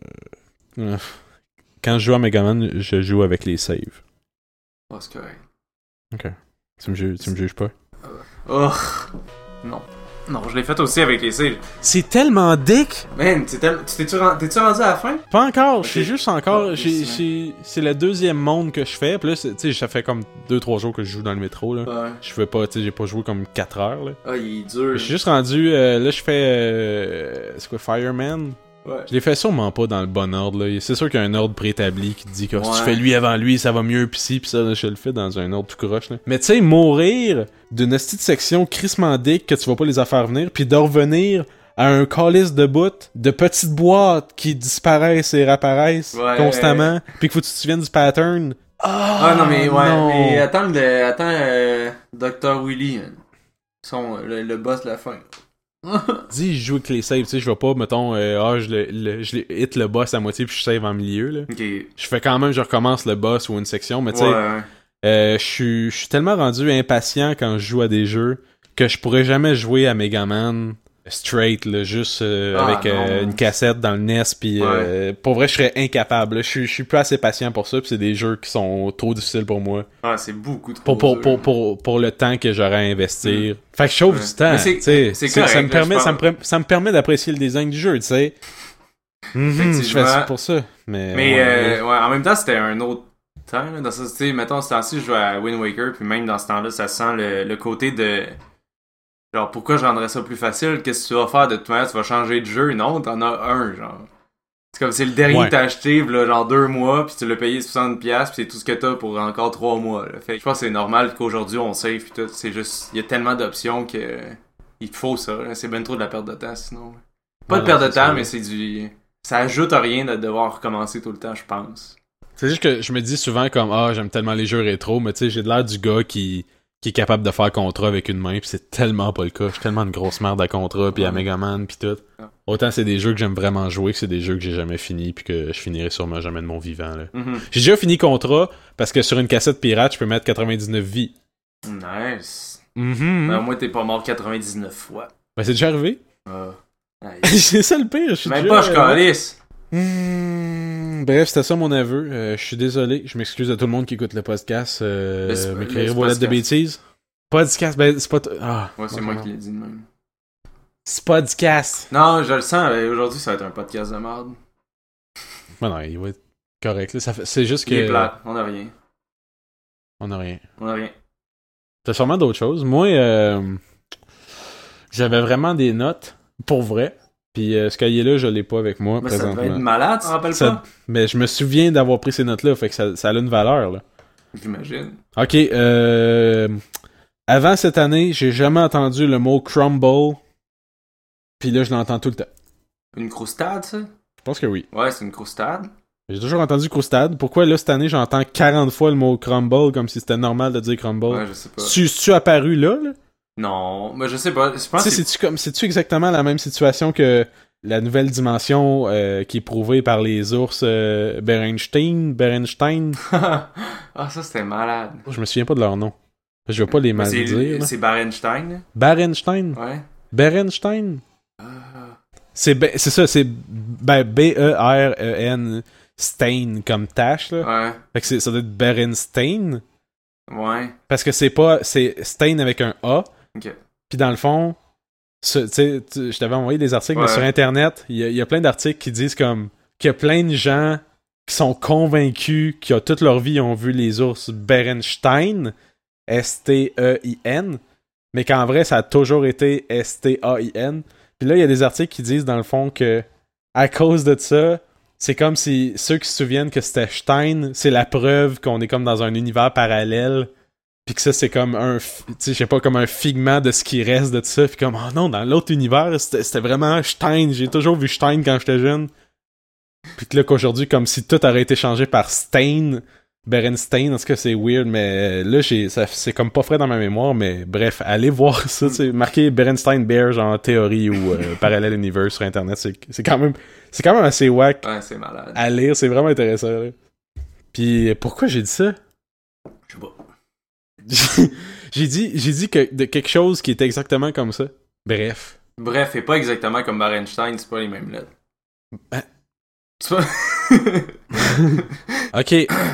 Quand je joue à Mega Man, je joue avec les saves. Oh, c'est correct. Ok. Tu me, ju- tu me juges pas? Oh! Non. Non, je l'ai fait aussi avec les saves. C'est tellement dick! Man, t'es tel... t'es-tu, rendu... t'es-tu rendu à la fin? Pas encore, okay. je suis juste encore... Oh, j'ai, j'ai... C'est le deuxième monde que je fais, puis là, tu sais, ça fait comme deux trois jours que je joue dans le métro, là. Ouais. Je fais pas, tu sais, j'ai pas joué comme quatre heures, là. Ah, il est dur. Je suis juste rendu... Euh, là, je fais... Euh, c'est quoi, Fireman? Ouais. Je l'ai fait sûrement pas dans le bon ordre, là. C'est sûr qu'il y a un ordre préétabli qui te dit que ouais. si tu fais lui avant lui, ça va mieux, pis si, pis ça, là, je le fais dans un ordre tout croche, là. Mais tu sais, mourir d'une petite section crissement dick que tu vas pas les affaires venir, pis de revenir à un calice de bout de petites boîtes qui disparaissent et réapparaissent ouais. constamment, pis qu'il faut que tu te souviennes du pattern. Oh, ah non, mais ouais, non. mais attends, le, attends euh, docteur Willy, son, le, le boss de la fin. Dis, je joue avec les saves, tu sais, je vais pas, mettons, euh, ah, je, le, le, je hit le boss à moitié puis je save en milieu, là. Okay. Je fais quand même, je recommence le boss ou une section, mais tu sais, ouais, ouais. euh, je suis je suis tellement rendu impatient quand je joue à des jeux que je pourrais jamais jouer à Mega Man straight, là, juste euh, ah, avec euh, une cassette dans le N E S, puis ouais. euh, pour vrai, je serais incapable, là. Je suis je suis pas assez patient pour ça, puis c'est des jeux qui sont trop difficiles pour moi. Ah, c'est beaucoup trop pour pour, dur. pour pour pour le temps que j'aurais à investir. Mm. Fait que je chauffe ouais. du temps, tu sais. Ça me permet ça me ça me permet d'apprécier le design du jeu, tu sais. Mm-hmm, je fais ça pour ça, mais mais ouais, euh, ouais, en même temps, c'était un autre temps là, dans ça, tu sais, mettons ce temps-ci, je jouais à Wind Waker, puis même dans ce temps-là, ça sent le, le côté de genre, pourquoi je rendrais ça plus facile? Qu'est-ce que tu vas faire de toute manière? Tu vas changer de jeu? Non, t'en as un, genre. C'est comme, c'est le dernier ouais. que t'as acheté, là, genre deux mois, pis tu l'as payé soixante dollars, pis c'est tout ce que t'as pour encore trois mois, là. Fait que je pense que c'est normal qu'aujourd'hui, on save pis tout. C'est juste, il y a tellement d'options que il te faut ça, là. C'est ben trop de la perte de temps, sinon. Pas ouais, de perte de temps, ça, mais c'est du... Ça ajoute à rien de devoir recommencer tout le temps, je pense. C'est juste que je me dis souvent comme, ah, j'aime tellement les jeux rétro, mais tu sais, j'ai de l'air du gars qui... qui est capable de faire contrat avec une main, pis c'est tellement pas le cas. Je suis tellement une grosse merde à contrat, pis à Megaman, pis tout. Autant c'est des jeux que j'aime vraiment jouer que c'est des jeux que j'ai jamais fini, pis que je finirai sûrement jamais de mon vivant, là. Mm-hmm. J'ai déjà fini contrat, parce que sur une cassette pirate, je peux mettre quatre-vingt-dix-neuf vies. Nice. Mm-hmm. Ben, au moins, t'es pas mort quatre-vingt-dix-neuf fois. Ben, c'est déjà arrivé. Ah. C'est ça le pire, je suis Même déjà... pas, je calisse. Mmh, bref, c'était ça mon aveu. Euh, je suis désolé. Je m'excuse à tout le monde qui écoute le podcast. Euh, m'écrire vos lettres de bêtises. Podcast, ben c'est pas... T- ah, ouais, c'est bon, moi non. qui l'ai dit de même. Spodcast. Non, je le sens, aujourd'hui ça va être un podcast de merde. Ben non, il va être correct. Là. Ça fait... C'est juste que... Il est plat, on a rien. On a rien. On a rien. T'as sûrement d'autres choses. Moi, euh... j'avais vraiment des notes, pour vrai. Puis euh, ce cahier-là, je l'ai pas avec moi Mais présentement. ça devait être malade, tu te rappelles ça... pas? Mais je me souviens d'avoir pris ces notes-là, fait que ça, ça a une valeur, là. J'imagine. Ok, euh... avant cette année, j'ai jamais entendu le mot crumble. Puis là, je l'entends tout le temps. Une croustade, ça? Je pense que oui. Ouais, c'est une croustade. J'ai toujours entendu croustade. Pourquoi là, cette année, j'entends quarante fois le mot crumble comme si c'était normal de dire crumble? Ouais, je sais pas. Tu, tu apparu là, là? Non, mais je sais pas. Je pense que c'est... C'est-tu, comme, c'est-tu exactement la même situation que la nouvelle dimension euh, qui est prouvée par les ours euh, Berenstein? Berenstein? Ah, ça, c'était malade. Je me souviens pas de leur nom. Je vais pas les mal c'est, dire. C'est Berenstein? Berenstein? Ouais. Berenstein? Uh... C'est, be- c'est ça, c'est ben, B E R E N Stein comme tache, là. Ouais. Fait que c'est, ça doit être Berenstein. Ouais. Parce que c'est pas... C'est Stein avec un A. Ok. Puis dans le fond, tu sais, je t'avais envoyé des articles, ouais. mais sur Internet, il y, y a plein d'articles qui disent comme qu'il y a plein de gens qui sont convaincus qui ont toute leur vie ils ont vu les ours Berenstein, S T E I N, mais qu'en vrai, ça a toujours été S T A I N. Puis là, il y a des articles qui disent, dans le fond, que à cause de ça, c'est comme si ceux qui se souviennent que c'était Stein, c'est la preuve qu'on est comme dans un univers parallèle, puis que ça, c'est comme un, tu sais, je sais pas, comme un figment de ce qui reste de tout ça, puis comme, oh non, dans l'autre univers, c'était, c'était vraiment Stein, j'ai toujours vu Stein quand j'étais jeune. Puis que là, qu'aujourd'hui, comme si tout aurait été changé par Stein, Berenstein, en tout cas, c'est weird, mais là, j'ai, ça, c'est comme pas frais dans ma mémoire, mais bref, allez voir ça, c'est marqué Berenstein Bear, genre théorie ou euh, parallèle univers sur Internet, c'est, c'est quand même, c'est quand même assez wack. Ouais, c'est malade. À lire, c'est vraiment intéressant, là. Puis pourquoi j'ai dit ça? Je sais pas. j'ai dit, j'ai dit que de quelque chose qui était exactement comme ça. Bref. Bref, et pas exactement comme Berenstein, c'est pas les mêmes lettres. Ben... C'est pas... Ok.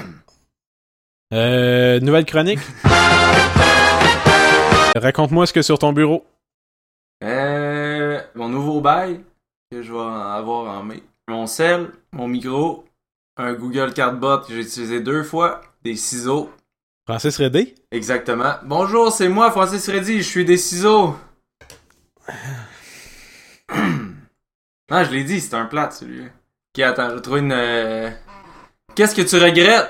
Euh, nouvelle chronique. Raconte-moi ce que sur ton bureau. Euh, mon nouveau bail que je vais avoir en mai. Mon cell, mon micro, un Google Cardbot que j'ai utilisé deux fois, des ciseaux. Francis Redé? Exactement. Bonjour, c'est moi, Francis Reddy, je suis des ciseaux. Ah, je l'ai dit, c'est un plat, celui-là. Ok, attends, je vais trouver une... Euh... Qu'est-ce que tu regrettes?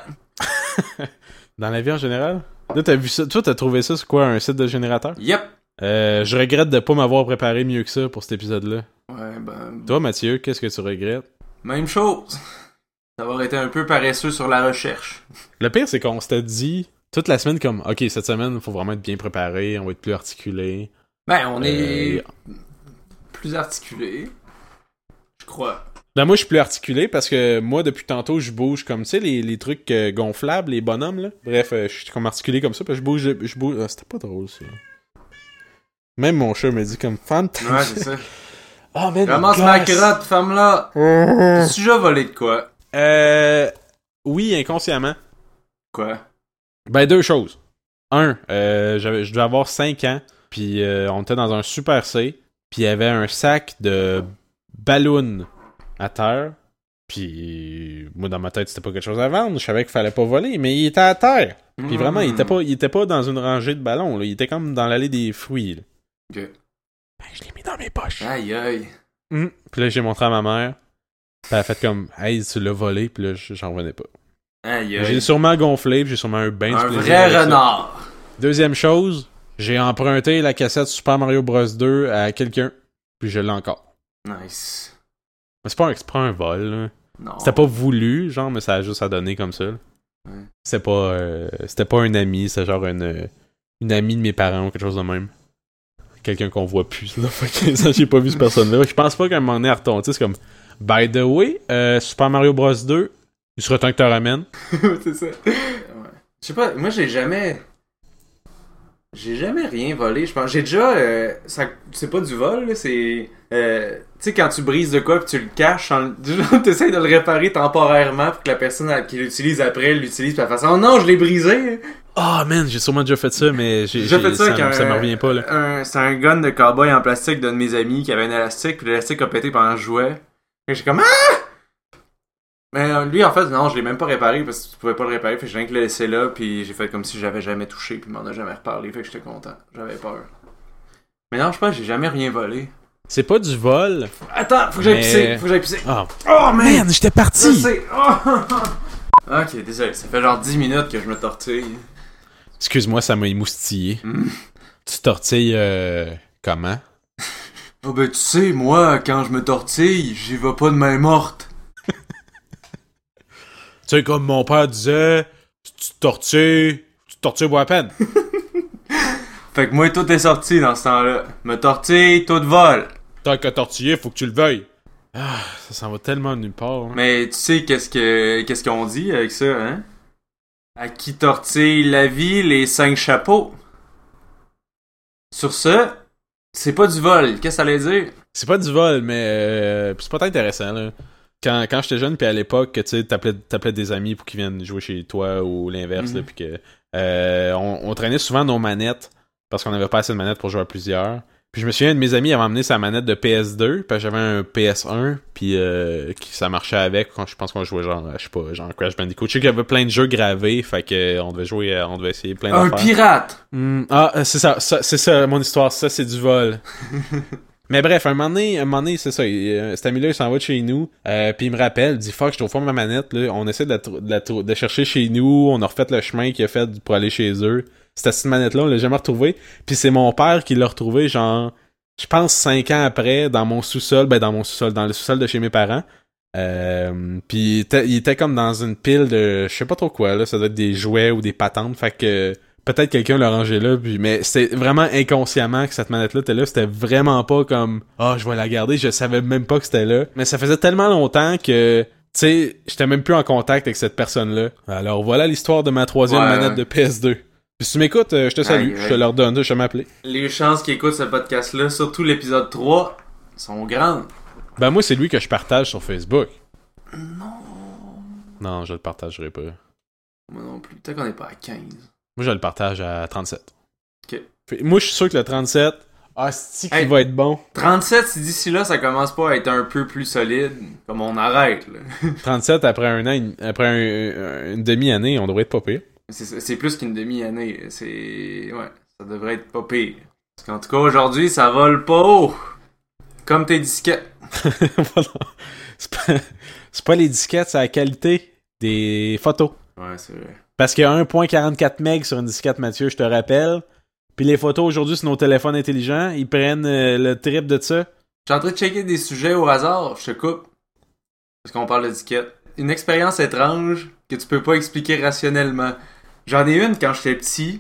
Dans la vie en général? Là, t'as vu ça? Toi, t'as trouvé ça, c'est quoi, un site de générateur? Yep. Euh, je regrette de pas m'avoir préparé mieux que ça pour cet épisode-là. Ouais, ben... Toi, Mathieu, qu'est-ce que tu regrettes? Même chose. D'avoir été un peu paresseux sur la recherche. Le pire, c'est qu'on s'était dit toute la semaine comme, ok, cette semaine, il faut vraiment être bien préparé, on va être plus articulé. Ben, on est... Euh... plus articulé. Je crois. Ben moi, je suis plus articulé parce que moi, depuis tantôt, je bouge comme, tu sais, les, les trucs euh, gonflables, les bonhommes, là. Bref, euh, je suis comme articulé comme ça, puis je bouge, je, je bouge... Ah, c'était pas drôle, ça. Même mon chat me dit comme, femme... Ouais, c'est ça. Ah, oh, mais ramasse ma crotte, femme-là! Tu déjà volé de quoi? Euh... Oui, inconsciemment. Quoi? Ben, deux choses. Un, euh, j'avais, je devais avoir cinq ans, puis euh, on était dans un Super C, puis il y avait un sac de ballons à terre, puis moi dans ma tête c'était pas quelque chose à vendre, je savais qu'il fallait pas voler, mais il était à terre. Puis mmh. vraiment, il était pas il était pas dans une rangée de ballons, là. Il était comme dans l'allée des fruits. Là. Ok. Ben, je l'ai mis dans mes poches. Aïe aïe. Mmh. Puis là j'ai montré à ma mère, puis elle a fait comme hey, tu l'as volé, puis là j'en revenais pas. Aïe aïe. J'ai sûrement gonflé, puis j'ai sûrement eu ben un du plaisir. vrai renard. Ça. Deuxième chose, j'ai emprunté la cassette Super Mario Bros deux à quelqu'un, puis je l'ai encore. Nice. Mais c'est pas un, c'est pas un vol, là. Non. C'était pas voulu, genre, mais ça a juste à donner comme ça. Ouais. C'était pas euh, c'était pas un ami, c'était genre une, une amie de mes parents ou quelque chose de même. Quelqu'un qu'on voit plus. Ça fait quinze ans que j'ai pas vu cette personne-là. Je pense pas qu'à un moment donné, elle retombe. C'est comme, by the way, euh, Super Mario Bros deux, il serait temps que tu ramènes. C'est ça. Ouais. Je sais pas, moi j'ai jamais... J'ai jamais rien volé, je pense. J'ai déjà... Euh, ça, c'est pas du vol, là, c'est... Euh, tu sais, quand tu brises de quoi pis tu le caches, tu essaies de le réparer temporairement pour que la personne qui l'utilise après l'utilise pis elle fasse « Oh non, je l'ai brisé! » Ah, oh, man, j'ai sûrement déjà fait ça, mais j'ai, j'ai, j'ai fait ça, ça, ça me revient pas, là. Un, c'est un gun de cowboy en plastique d'un de mes amis qui avait un élastique, puis l'élastique a pété pendant que je jouais. Et j'ai comme ah! Mais lui, en fait, non, je l'ai même pas réparé parce que tu pouvais pas le réparer, fait que j'ai rien que le laissé là, puis j'ai fait comme si j'avais jamais touché, puis il m'en a jamais reparlé, fait que j'étais content. J'avais peur. Mais non, je pense que j'ai jamais rien volé. C'est pas du vol. Attends, faut que j'aille mais... pisser, faut que j'aille pisser. Oh, oh man, man j'étais parti! Je sais. Oh. Ok, désolé, ça fait genre dix minutes que je me tortille. Excuse-moi, ça m'a émoustillé. Mm. Tu tortilles euh, comment? Oh ben tu sais, moi, quand je me tortille, j'y vais pas de main morte. Tu sais, comme mon père disait, tu te tortilles, tu te tortilles pour la peine. Fait que moi, tout est sorti dans ce temps-là. Me tortille, tout vole. Tant qu'à tortiller, faut que tu le veuilles. Ah, ça s'en va tellement nulle part. Hein. Mais tu sais qu'est-ce que qu'est-ce qu'on dit avec ça, hein? À qui tortille la vie, les cinq chapeaux. Sur ce, c'est pas du vol. Qu'est-ce que ça allait dire? C'est pas du vol, mais euh, c'est pas intéressant, là. Quand, quand j'étais jeune, puis à l'époque, tu sais, t'appelais, t'appelais des amis pour qu'ils viennent jouer chez toi ou l'inverse, mm-hmm. là, puis que euh, on, on traînait souvent nos manettes parce qu'on avait pas assez de manettes pour jouer à plusieurs. Puis je me souviens, un de mes amis avait emmené sa manette de P S deux, puis j'avais un P S un, puis euh, ça marchait avec. Quand je pense qu'on jouait genre, je sais pas, genre Crash Bandicoot. Je sais qu'il y avait plein de jeux gravés, fait que on devait jouer, on devait essayer plein d'affaires. Un pirate! Mm, ah, c'est ça, ça, c'est ça, mon histoire, ça c'est du vol. Mais bref, un moment donné, un moment donné c'est ça, il, cet ami-là, il s'en va de chez nous, euh, puis il me rappelle, il dit « Fuck, je trouve pas ma manette, là. » On essaie de la, de, la, de la chercher chez nous, on a refait le chemin qu'il a fait pour aller chez eux. Cette petite manette-là, on l'a jamais retrouvée. Puis c'est mon père qui l'a retrouvée, genre, je pense cinq ans après, dans mon sous-sol, ben dans mon sous-sol, dans le sous-sol de chez mes parents. Euh, puis il était, il était comme dans une pile de, je sais pas trop quoi, là, ça doit être des jouets ou des patentes, fait que peut-être quelqu'un l'a rangé là, puis mais c'était vraiment inconsciemment que cette manette-là était là, c'était vraiment pas comme « Ah, oh, je vais la garder », je savais même pas que c'était là. Mais ça faisait tellement longtemps que, tu sais, j'étais même plus en contact avec cette personne-là. Alors voilà l'histoire de ma troisième ouais, manette ouais. de P S deux. Puis si tu m'écoutes, euh, je te salue, aïe, je te aïe. leur donne, je vais m'appeler. Les chances qu'ils écoutent ce podcast-là, surtout l'épisode trois, sont grandes. Ben moi, c'est lui que je partage sur Facebook. Non. Non, je le partagerai pas. Moi non plus, peut-être qu'on est pas à quinze. Moi, je le partage à trente-sept. Ok. Fait, moi, je suis sûr que le trente-sept, ah, c'est qui hey, va être bon. trente-sept, si d'ici là, ça commence pas à être un peu plus solide, comme on arrête, là. trente-sept, après un an, après un, un, une demi-année, on devrait être pas pire. C'est, c'est plus qu'une demi-année. C'est... Ouais, ça devrait être pas pire. Parce qu'en tout cas, aujourd'hui, ça vole pas haut. Comme tes disquettes. Voilà. C'est pas... c'est pas les disquettes, c'est la qualité des photos. Ouais, c'est vrai. Parce qu'il y a un virgule quarante-quatre mégas sur une disquette, Mathieu, je te rappelle. Puis les photos aujourd'hui sur nos téléphones intelligents, ils prennent euh, le trip de ça. Je suis en train de checker des sujets au hasard, je te coupe. Parce qu'on parle de disquette. Une expérience étrange que tu peux pas expliquer rationnellement. J'en ai une quand j'étais petit,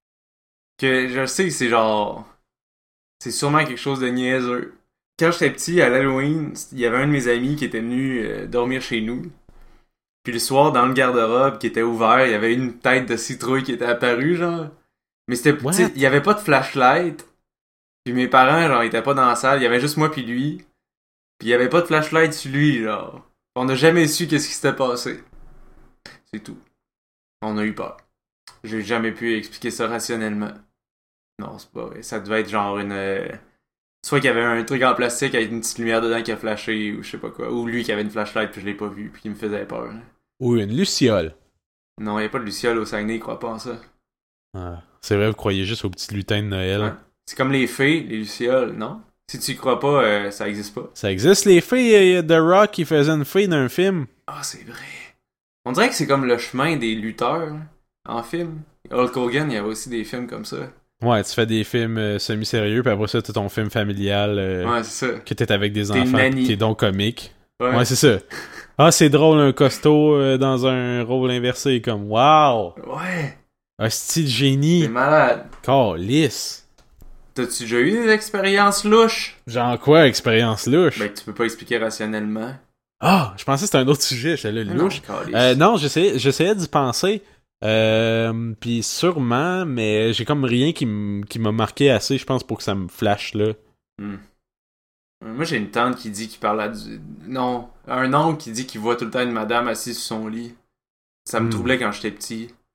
que je sais que c'est genre... C'est sûrement quelque chose de niaiseux. Quand j'étais petit, à l'Halloween, il y avait un de mes amis qui était venu euh, dormir chez nous. Puis le soir, dans le garde-robe qui était ouvert, il y avait une tête de citrouille qui était apparue, genre. Mais c'était petit, il y avait pas de flashlight. Puis mes parents, genre, ils étaient pas dans la salle, il y avait juste moi puis lui. Puis il y avait pas de flashlight sur lui, genre. On n'a jamais su qu'est-ce qui s'était passé. C'est tout. On a eu peur. J'ai jamais pu expliquer ça rationnellement. Non, c'est pas vrai. Ça devait être genre une... Euh... Soit qu'il y avait un truc en plastique avec une petite lumière dedans qui a flashé, ou je sais pas quoi. Ou lui qui avait une flashlight puis je l'ai pas vu, puis qui me faisait peur. Là. Ou une luciole. Non, il n'y a pas de luciole au Saguenay, il croit pas en ça. Ah, c'est vrai, vous croyez juste aux petits lutins de Noël. Ouais. C'est comme les fées, les lucioles, non? Si tu y crois pas, euh, ça existe pas. Ça existe, les fées. Il y a The Rock qui faisait une fée d'un film. Ah, c'est vrai. On dirait que c'est comme le chemin des lutteurs en film. Hulk Hogan, il y avait aussi des films comme ça. Ouais, tu fais des films euh, semi-sérieux, puis après ça, t'as ton film familial. Euh, ouais, c'est ça. Que t'es avec des t'es enfants, qui est donc comique. Ouais, ouais c'est ça. Ah, c'est drôle, un costaud euh, dans un rôle inversé, comme wow! Ouais! Un style génie! C'est malade! Calisse! T'as-tu déjà eu des expériences louches? Genre quoi, expérience louche? Ben, que tu peux pas expliquer rationnellement. Ah! Je pensais que c'était un autre sujet, j'étais là, louche. Non, euh, non j'essayais, j'essayais d'y penser. Euh, puis sûrement, mais j'ai comme rien qui, m- qui m'a marqué assez, je pense, pour que ça me flash, là. Hmm. Moi, j'ai une tante qui dit qu'il parle à du... Non, un oncle qui dit qu'il voit tout le temps une madame assise sur son lit. Ça me hmm. troublait quand j'étais petit.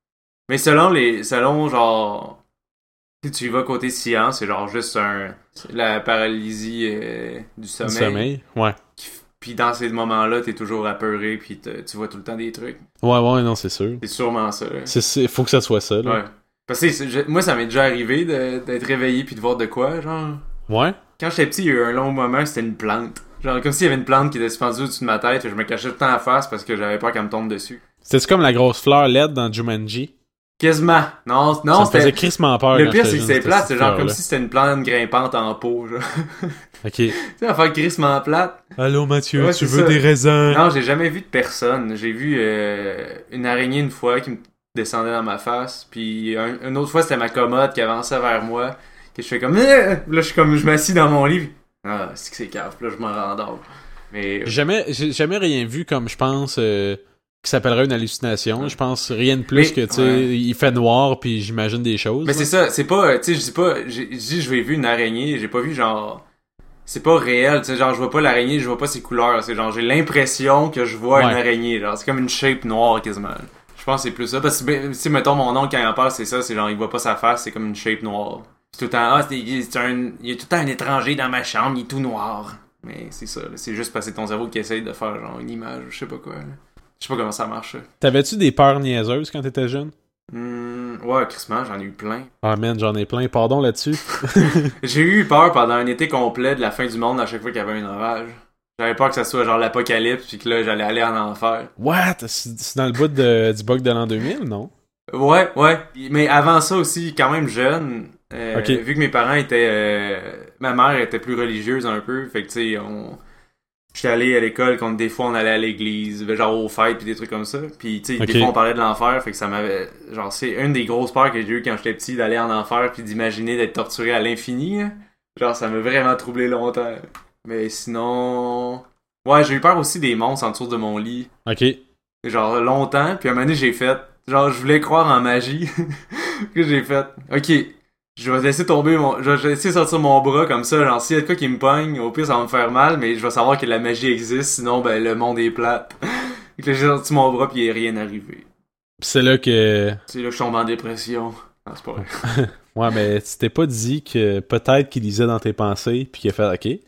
Mais selon les. Selon genre. Si tu y vas côté science, c'est genre juste un. La paralysie euh, du sommeil. Du sommeil, ouais. Puis dans ces moments-là, t'es toujours apeuré, puis tu vois tout le temps des trucs. Ouais, ouais, non, c'est sûr. C'est sûrement ça. Là. C'est, c'est, faut que ça soit ça, là. Ouais. Parce que c'est, je, moi, ça m'est déjà arrivé de, d'être réveillé puis de voir de quoi, genre. Ouais. Quand j'étais petit, il y a eu un long moment, c'était une plante. Genre, comme s'il y avait une plante qui était suspendue au-dessus de ma tête, et je me cachais tout le temps la face parce que j'avais peur qu'elle me tombe dessus. C'était-tu comme la grosse fleur L E D dans Jumanji? Quasiment. Non, non, ça c'était... me faisait crissement peur. Le pire, c'est que c'est plate, c'est genre comme si c'était une plante grimpante en pot, genre. Ok. Tu sais, à faire crissement plate. Allô, Mathieu, ouais, tu veux ça. des raisins? Non, j'ai jamais vu de personne. J'ai vu euh, une araignée une fois qui me descendait dans ma face, puis un, une autre fois, c'était ma commode qui avançait vers moi, que je fais comme... Là, je suis comme, je m'assis dans mon lit, puis... Ah, c'est que c'est cave, là, je m'en rendors. Mais... J'ai jamais, j'ai jamais rien vu comme, je pense... Euh... qui s'appellerait une hallucination. Je pense rien de plus mais, que, tu sais, ouais. il fait noir puis j'imagine des choses. Mais ouais. c'est ça, c'est pas, tu sais, je dis pas, j'ai dit je vais vu une araignée, j'ai pas vu genre, c'est pas réel, tu sais, genre je vois pas l'araignée, je vois pas ses couleurs, c'est genre j'ai l'impression que je vois ouais. une araignée, genre c'est comme une shape noire quasiment. Je pense que c'est plus ça, parce que, tu sais, mettons mon oncle quand il en parle, c'est ça, c'est genre il voit pas sa face, c'est comme une shape noire. C'est tout le temps, ah, c'est, c'est un, il y a tout le temps un étranger dans ma chambre, il est tout noir. Mais c'est ça, là, c'est juste parce que c'est ton cerveau qui essaye de faire genre une image, je sais pas quoi, là. Je sais pas comment ça marche. T'avais-tu des peurs niaiseuses quand t'étais jeune? Mmh, ouais, crissement, j'en ai eu plein. Ah man, j'en ai plein. Pardon là-dessus. J'ai eu peur pendant un été complet de la fin du monde à chaque fois qu'il y avait un orage. J'avais peur que ça soit genre l'apocalypse pis que là, j'allais aller en enfer. What? C'est dans le bout de, du bug de l'an deux mille, non? Ouais, ouais. Mais avant ça aussi, quand même jeune, euh, okay. vu que mes parents étaient... Euh, ma mère était plus religieuse un peu, fait que tu sais, on... J'étais allé à l'école quand des fois on allait à l'église, genre aux fêtes pis des trucs comme ça. Pis tu sais, okay. des fois on parlait de l'enfer, fait que ça m'avait... Genre c'est une des grosses peurs que j'ai eues quand j'étais petit, d'aller en enfer pis d'imaginer d'être torturé à l'infini. Hein. Genre ça m'a vraiment troublé longtemps. Mais sinon... Ouais, j'ai eu peur aussi des monstres en dessous de mon lit. Ok. Genre longtemps, puis à un moment donné j'ai fait... Genre je voulais croire en magie. que j'ai fait... Ok... Je vais laisser tomber mon... Je vais laisser sortir mon bras comme ça, genre s'il y a de quoi qui me pogne, au pire ça va me faire mal, mais je vais savoir que la magie existe, sinon ben le monde est plate. Fait que j'ai sorti mon bras pis il est rien arrivé. Pis c'est là que... C'est là que je tombe en dépression. Ah, c'est pas vrai. Ouais, mais tu t'es pas dit que peut-être qu'il lisait dans tes pensées pis qu'il a fait « Ok,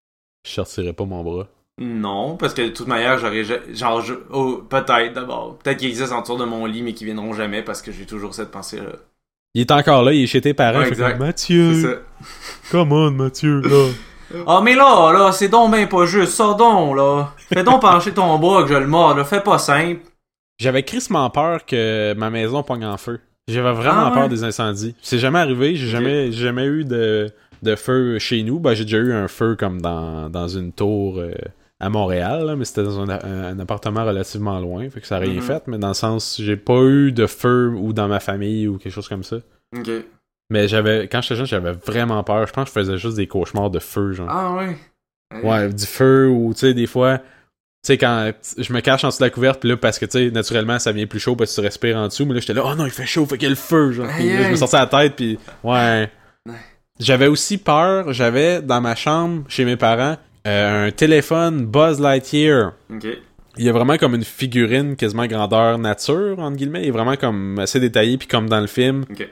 je sortirai pas mon bras. » Non, parce que de toute manière, j'aurais... Genre, je... oh, peut-être d'abord. Peut-être qu'il existe autour de mon lit, mais qu'ils viendront jamais parce que j'ai toujours cette pensée-là. Il est encore là, il est chez tes parents. Ouais, fait comme, Mathieu! Come on, Mathieu, là! Ah, oh, mais là, là, c'est donc ben pas juste. Sors donc, là! Fais donc pencher ton bras que je le mords, là. Fais pas simple. J'avais crissement peur que ma maison pogne en feu. J'avais vraiment ah, ouais. peur des incendies. C'est jamais arrivé, j'ai jamais, okay. jamais eu de, de feu chez nous. Ben, j'ai déjà eu un feu comme dans, dans une tour euh, à Montréal, là, mais c'était dans un, un, un appartement relativement loin, fait que ça a rien mm-hmm. fait, mais dans le sens, j'ai pas eu de feu ou dans ma famille ou quelque chose comme ça. Ok. Mais j'avais, quand j'étais jeune, j'avais vraiment peur. Je pense que je faisais juste des cauchemars de feu, genre. Ah ouais? Ouais, du feu ou, tu sais, des fois, tu sais, quand je me cache en dessous de la couverte, pis là, parce que, tu sais, naturellement, ça vient plus chaud parce que tu respires en dessous, mais là, j'étais là, oh non, il fait chaud, fait qu'il y a le feu, genre. Pis là, je me sortais la tête, pis ouais. J'avais aussi peur, j'avais, dans ma chambre, chez mes parents, Euh, un téléphone Buzz Lightyear. Ok. Il y a vraiment comme une figurine quasiment grandeur nature, entre guillemets. Il est vraiment comme assez détaillé, puis comme dans le film. Ok.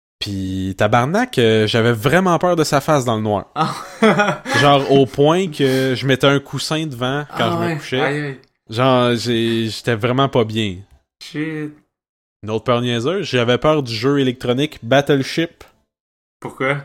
Puis tabarnak, euh, j'avais vraiment peur de sa face dans le noir. Ah. Genre au point que je mettais un coussin devant quand ah je me ouais. couchais. Aïe, aïe. Genre, j'ai... j'étais vraiment pas bien. Shit. Une autre peur niaiseuse, j'avais peur du jeu électronique Battleship. Pourquoi?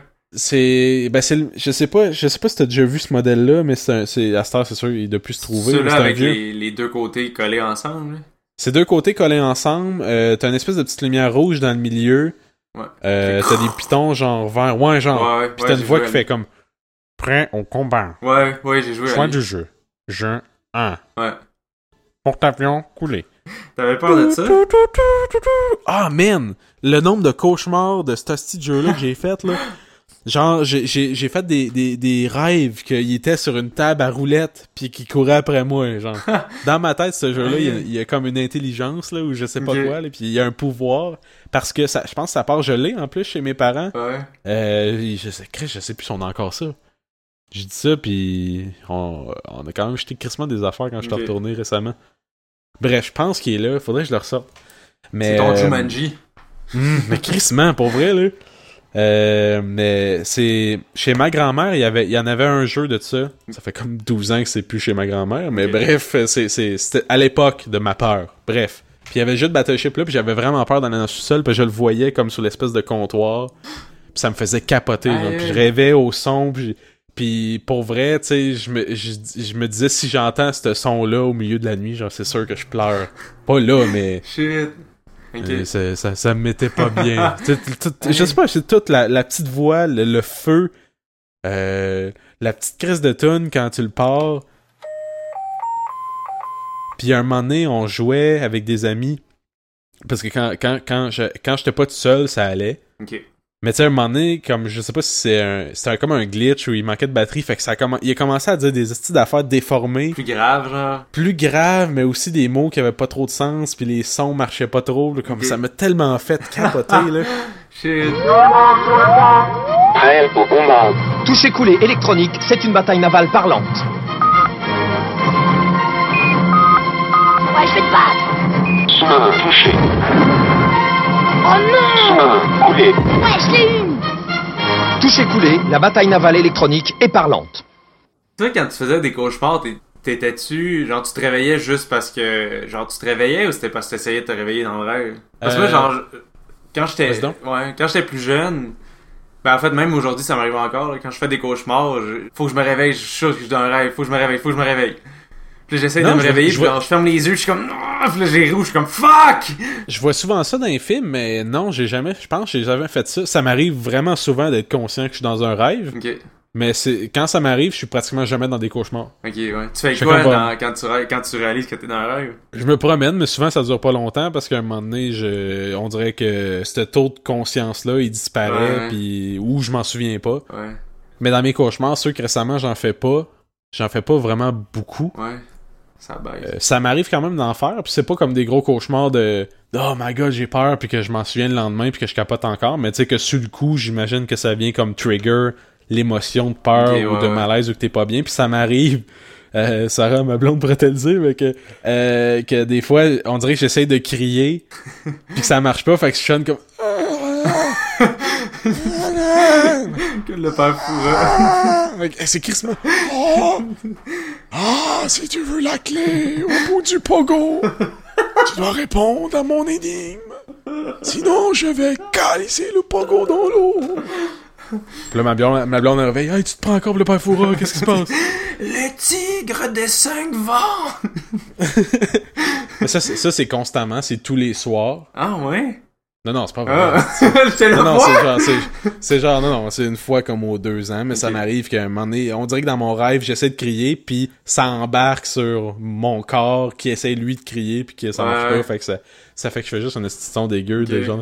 C'est ben c'est le... je sais pas je sais pas si t'as déjà vu ce modèle là, mais c'est un... c'est à cette heure c'est sûr il doit plus se trouver. Celui-là c'est avec vieux... les... les deux côtés collés ensemble là. C'est deux côtés collés ensemble, euh, t'as une espèce de petite lumière rouge dans le milieu. Ouais. Euh, t'as des pitons genre vert, ouais genre ouais, ouais, pis t'as ouais, une voix joué, qui fait comme prêt au combat. Ouais ouais j'ai joué choix du jeu jeu un ouais porte-avions coulé. T'avais peur de ça? Ah man, le nombre de cauchemars de ce petit jeu là que j'ai fait là. Genre, j'ai, j'ai, j'ai fait des, des, des rêves qu'il était sur une table à roulettes pis qu'il courait après moi, genre. Dans ma tête, ce jeu-là, il y a, il y a comme une intelligence, là, ou je sais pas okay. quoi, là, pis il y a un pouvoir. Parce que ça, je pense que ça part gelé, en plus, chez mes parents. Ouais. Euh, je sais, je sais plus si on a encore ça. J'ai dit ça, pis on, on a quand même jeté crissement des affaires quand je suis okay. retourné récemment. Bref, je pense qu'il est là, faudrait que je le ressorte. Mais, c'est ton euh, Jumanji. Mmh, mais crissement, pour vrai, là. Euh, mais c'est... Chez ma grand-mère, il y avait, il y en avait un jeu de ça. Ça fait comme douze ans que c'est plus chez ma grand-mère. Mais okay. bref, c'est, c'est, c'était à l'époque de ma peur. Bref. Puis il y avait le jeu de Battleship là, puis j'avais vraiment peur d'aller dans le sous-sol, puis je le voyais comme sur l'espèce de comptoir. Puis ça me faisait capoter. Là. Puis je rêvais au son, puis... Puis pour vrai, tu sais, je me, je, je me disais, si j'entends ce son-là au milieu de la nuit, genre, c'est sûr que je pleure. Pas là, mais... Shit. Okay. Euh, ça, ça, ça me mettait pas bien. T'sais, tout, tout, je sais pas, c'est toute la, la petite voix, le, le feu, euh, la petite crise de toune quand tu le pars. Puis un moment donné, on jouait avec des amis. Parce que quand, quand, quand, je, quand j'étais pas tout seul, ça allait. Ok. Mais tu sais, à un moment donné, comme je sais pas si c'est un, c'était comme un glitch où il manquait de batterie, fait que ça a comm... il a commencé à dire des styles d'affaires déformées. Plus grave, genre. Plus grave, mais aussi des mots qui avaient pas trop de sens, puis les sons marchaient pas trop, là, comme okay. Ça m'a tellement fait capoter, là. Shit. Prêt au combat. Touche écoulé électronique, c'est une bataille navale parlante. Ouais, je vais te battre. Sous-marin touché. Oh non! Sous-marin coulé. Ouais, je l'ai eu! Touche écoulé, la bataille navale électronique est parlante. Tu vois, quand tu faisais des cauchemars, t'étais-tu... Genre, tu te réveillais juste parce que... Genre, tu te réveillais ou c'était parce que t'essayais de te réveiller dans le rêve? Parce que euh... moi, genre... Quand j'étais... Ouais, quand j'étais plus jeune... Ben, en fait, même aujourd'hui, ça m'arrive encore. Là, quand je fais des cauchemars, je... faut que je me réveille. Je suis sûr que je suis dans un rêve. Faut que je me réveille. Faut que je me réveille. Puis là, j'essaie non, de me réveiller, je, puis je ferme les yeux, je suis comme... Puis là, j'ai rouge, je suis comme... Fuck! Je vois souvent ça dans les films, mais non, j'ai jamais... Je pense que j'ai jamais fait ça. Ça m'arrive vraiment souvent d'être conscient que je suis dans un rêve. Ok. Mais c'est quand ça m'arrive, je suis pratiquement jamais dans des cauchemars. Ok, ouais. Tu fais quoi dans... quand, tu rê... quand tu réalises que t'es dans un rêve? Je me promène, mais souvent, ça dure pas longtemps, parce qu'à un moment donné, je... on dirait que ce taux de conscience-là, il disparaît, ouais. Puis ou je m'en souviens pas. Ouais. Mais dans mes cauchemars, ceux que récemment, j'en fais pas, j'en fais pas vraiment beaucoup. Ouais. Ça baisse. Euh, ça m'arrive quand même d'en faire, puis c'est pas comme des gros cauchemars de « Oh my god, j'ai peur », puis que je m'en souviens le lendemain, puis que je capote encore, mais tu sais que sur le coup, j'imagine que ça vient comme trigger l'émotion de peur okay, ou ouais, de malaise ouais. Ou que t'es pas bien, puis ça m'arrive, euh, Sarah, ma blonde pourrait te le dire, mais que, euh, que des fois, on dirait que j'essaie de crier, puis que ça marche pas, fait que je chante comme... que le père fourra. C'est crissement. Oh! Ah, si tu veux la clé au bout du pogo, tu dois répondre à mon énigme. Sinon, je vais calisser le pogo dans l'eau. Puis là, ma blonde, ma blonde réveille. Hey, tu te prends encore pour le père fourra, qu'est-ce qui se passe? Le tigre des cinq vents! Mais ça, c'est, ça, c'est constamment, c'est tous les soirs. Ah, ouais? Non, non, c'est pas vrai. Ah. non, non, c'est genre, c'est, c'est genre, non, non, c'est une fois comme aux deux ans, mais okay. Ça m'arrive qu'à un moment donné, on dirait que dans mon rêve, j'essaie de crier, puis ça embarque sur mon corps qui essaie lui de crier, puis que ça ouais. marche pas, fait que ça, ça fait que je fais juste un petit son dégueu okay. de genre...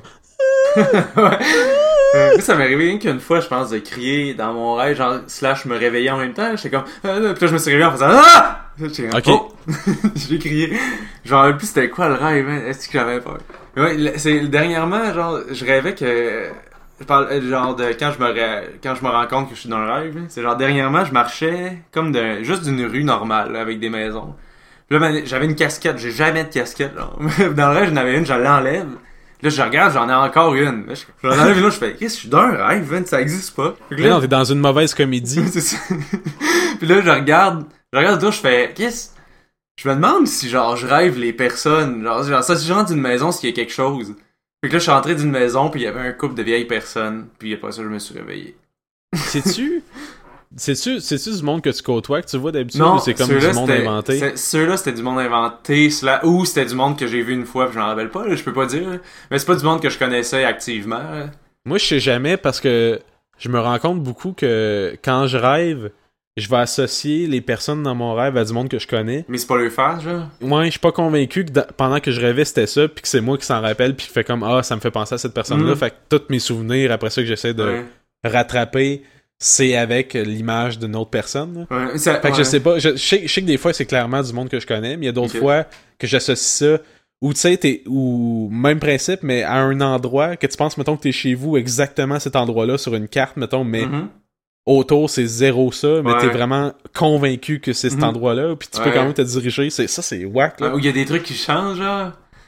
ouais. Euh, ça m'est arrivé rien qu'une fois, je pense, de crier dans mon rêve, genre, slash me réveiller en même temps, j'étais comme, euh, puis là, je me suis réveillé en faisant, ah! J'étais comme, okay. oh! J'ai crié. Genre, plus c'était quoi le rêve, hein? Est-ce que j'avais peur? Ouais, c'est, dernièrement, genre, je rêvais que, je parle, genre, de, quand je me, ré... quand je me rends compte que je suis dans le rêve, c'est genre, dernièrement, je marchais comme de, juste d'une rue normale, là, avec des maisons. Puis là, j'avais une casquette, j'ai jamais de casquette, genre. Dans le rêve, j'en avais une, je l'enlève. Là, je regarde, j'en ai encore une. Là, je, je l'enlève, là, je fais, qu'est-ce que je suis dans un rêve, hein, ça existe pas. Là, mais non, t'es dans une mauvaise comédie. C'est ça. Puis là, je regarde, je regarde autour, je fais, qu'est-ce, je me demande si, genre, je rêve les personnes. Genre, genre ça, si je rentre d'une maison, s'il y a quelque chose. Fait que là, je suis rentré d'une maison, puis il y avait un couple de vieilles personnes. Puis après ça, je me suis réveillé. Sais-tu? C'est-tu, c'est-tu du monde que tu côtoies, que tu vois d'habitude, non, ou c'est comme du monde inventé? Ceux-là, c'était du monde inventé, cela, ou c'était du monde que j'ai vu une fois, puis je m'en rappelle pas, là, je peux pas dire. Là. Mais c'est pas du monde que je connaissais activement. Là. Moi, je sais jamais, parce que je me rends compte beaucoup que quand je rêve, je vais associer les personnes dans mon rêve à du monde que je connais. Mais c'est pas le faire, genre? Ouais, je suis pas convaincu que dans, pendant que je rêvais, c'était ça, puis que c'est moi qui s'en rappelle, puis qui fait comme, ah, ça me fait penser à cette personne-là, mm. Fait que tous mes souvenirs, après ça, que j'essaie de ouais. rattraper... c'est avec l'image d'une autre personne. Ouais, ça, fait que ouais. je sais pas, je, je, sais, je sais que des fois c'est clairement du monde que je connais, mais il y a d'autres okay. fois que j'associe ça, ou tu sais, t'es, ou même principe, mais à un endroit, que tu penses, mettons, que t'es chez vous, exactement à cet endroit-là, sur une carte, mettons, mais mm-hmm. autour c'est zéro ça, mais ouais. t'es vraiment convaincu que c'est cet mm-hmm. endroit-là, puis tu ouais. peux quand même te diriger, c'est, ça c'est whack, là. Où il y a des trucs qui changent, genre.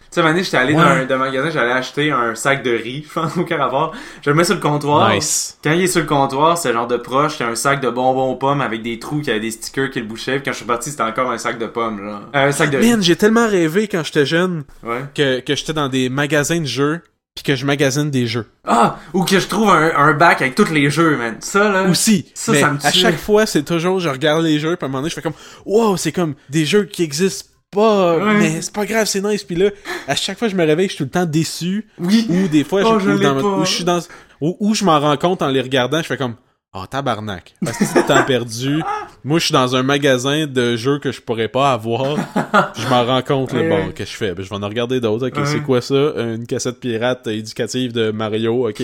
sais, une année, j'étais allé Ouais. dans un de magasin, j'allais acheter un sac de riz, je pense, aucun rapport. Je le mets sur le comptoir. Nice. Quand il est sur le comptoir, c'est genre de proche, c'était un sac de bonbons aux pommes avec des trous qui avaient des stickers qui le bouchaient. Puis quand je suis parti, c'était encore un sac de pommes, genre. Euh, un sac de riz. Man, j'ai tellement rêvé quand j'étais jeune Ouais. que, que j'étais dans des magasins de jeux pis que je magasine des jeux. Ah! Ou que je trouve un, un bac avec tous les jeux, man. Ça, là. Aussi. Ça, mais ça me tue. à chaque fois, c'est toujours, je regarde les jeux, puis à un moment donné, je fais comme, wow, c'est comme des jeux qui existent pas, Ouais. mais c'est pas grave, c'est nice. Puis là, à chaque fois, je me réveille, je suis tout le temps déçu. Oui. Ou des fois, Oh, je, je ou l'ai dans- pas. où je suis dans, où, où je m'en rends compte en les regardant, je fais comme, oh tabarnak, parce que c'est temps perdu. Moi, je suis dans un magasin de jeux que je pourrais pas avoir. Je m'en rends compte, là, Ouais. bon, qu'est-ce que je fais? Ben, je vais en regarder d'autres. Ok, Ouais. c'est quoi ça? Une cassette pirate éducative de Mario. Ok.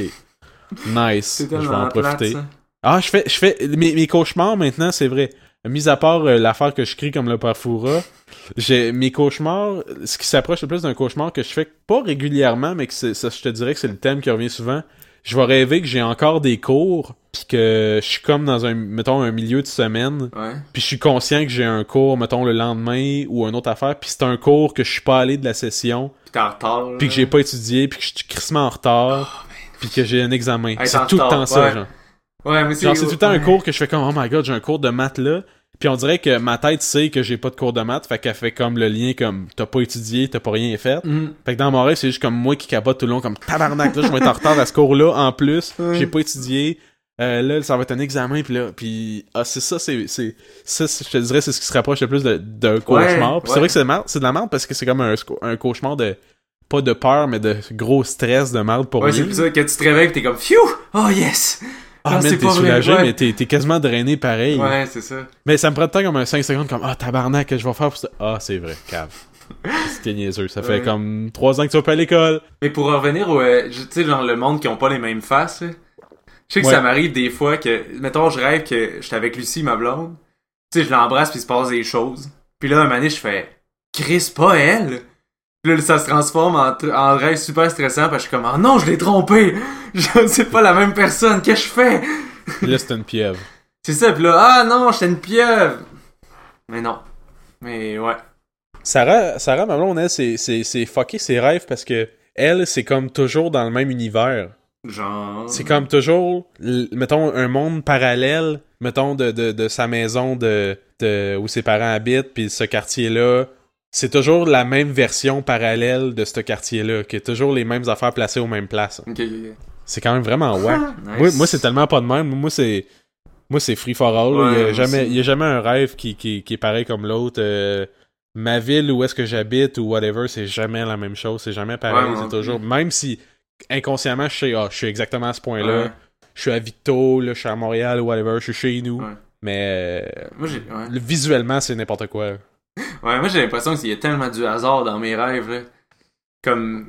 Nice. C'est Je vais en tellement plate, profiter. ça. Ah, je fais, je fais, mes, mes cauchemars maintenant, c'est vrai. Mis à part euh, l'affaire que je crie comme le Parfoura, j'ai mes cauchemars, ce qui s'approche le plus d'un cauchemar que je fais pas régulièrement, mais que c'est, ça, je te dirais que c'est le thème qui revient souvent. Je vais rêver que j'ai encore des cours, puis que je suis comme dans un, mettons, un milieu de semaine, Ouais. puis je suis conscient que j'ai un cours, mettons, le lendemain ou une autre affaire, puis c'est un cours que je suis pas allé de la session, Pis t'es en retard, là. puis que j'ai pas étudié, puis que je suis crissement en retard, puis que j'ai un examen. Hey, t'es C'est en tout le retard, temps ça, ouais. genre. Ouais, mais c'est... Genre, c'est tout le temps ouais. un cours que je fais comme, oh my god, j'ai un cours de maths là. Puis on dirait que ma tête sait que j'ai pas de cours de maths, fait qu'elle fait comme le lien comme, t'as pas étudié, t'as pas rien fait. Mhm. Fait que dans mon rêve, c'est juste comme moi qui capote tout le long, comme tabarnak, là, je vais être en retard à ce cours-là, en plus, Ouais. j'ai pas étudié. Euh, là, ça va être un examen, puis là, puis ah, c'est ça, c'est, c'est, ça, c'est- je te dirais, c'est ce qui se rapproche le plus de- d'un cauchemar. Puis c'est ouais. vrai que c'est, de mar- c'est de la merde parce que c'est comme un, sco- un cauchemar de, pas de peur, mais de gros stress de merde pour Ouais, rien. c'est pour ça que tu te réveilles pis t'es comme, phew! Oh yes! Ah, Non, man, c'est t'es pas vrai, soulagé, ouais. mais t'es, t'es quasiment drainé pareil. Ouais, c'est ça. Mais ça me prend le temps comme un cinq secondes, comme, ah, tabarnak, que je vais faire pour ça. Ah, c'est vrai, cave. C'était niaiseux. Ça fait Ouais. comme trois ans que tu vas pas à l'école. Mais pour revenir au, euh, je- tu sais, genre le monde qui ont pas les mêmes faces, là. Je sais que Ouais. ça m'arrive des fois que, mettons, je rêve que j'étais avec Lucie, ma blonde. Tu sais, je l'embrasse pis il se passe des choses. Puis là, un moment donné, je fais, Chris, pas elle! Puis là, ça se transforme en, tr- en rêve super stressant parce que je suis comme, oh non, je l'ai trompé! Je c'est pas la même personne, qu'est-ce que je fais? Puis là, c'était une pieuvre. C'est ça, pis là, ah non, j'étais une pieuvre! Mais non. Mais ouais. Sarah, Sarah, ma blonde, elle, c'est, c'est, c'est fucké ses rêves parce que elle, c'est comme toujours dans le même univers. Genre... C'est comme toujours, l- mettons, un monde parallèle, mettons, de, de, de sa maison de, de où ses parents habitent, puis ce quartier-là. C'est toujours la même version parallèle de ce quartier-là, qui est toujours les mêmes affaires placées aux mêmes places. Ok, ok, ok. C'est quand même vraiment wack. Nice. Moi, moi, c'est tellement pas de même. Moi, c'est moi c'est free for all. là. Ouais, il, y a moi jamais, aussi. il y a jamais un rêve qui, qui, qui est pareil comme l'autre. Euh, ma ville, où est-ce que j'habite, ou whatever, c'est jamais la même chose. C'est jamais pareil. Ouais, moi c'est non toujours... Même si, inconsciemment, je sais, ah, je suis exactement à ce point-là. Ouais. Je suis à Victo, là, je suis à Montréal, ou whatever, je suis chez nous. Ouais. Mais euh, Moi, j'ai... Ouais. le- visuellement, c'est n'importe quoi. Ouais, moi j'ai l'impression qu'il y a tellement du hasard dans mes rêves, là. Comme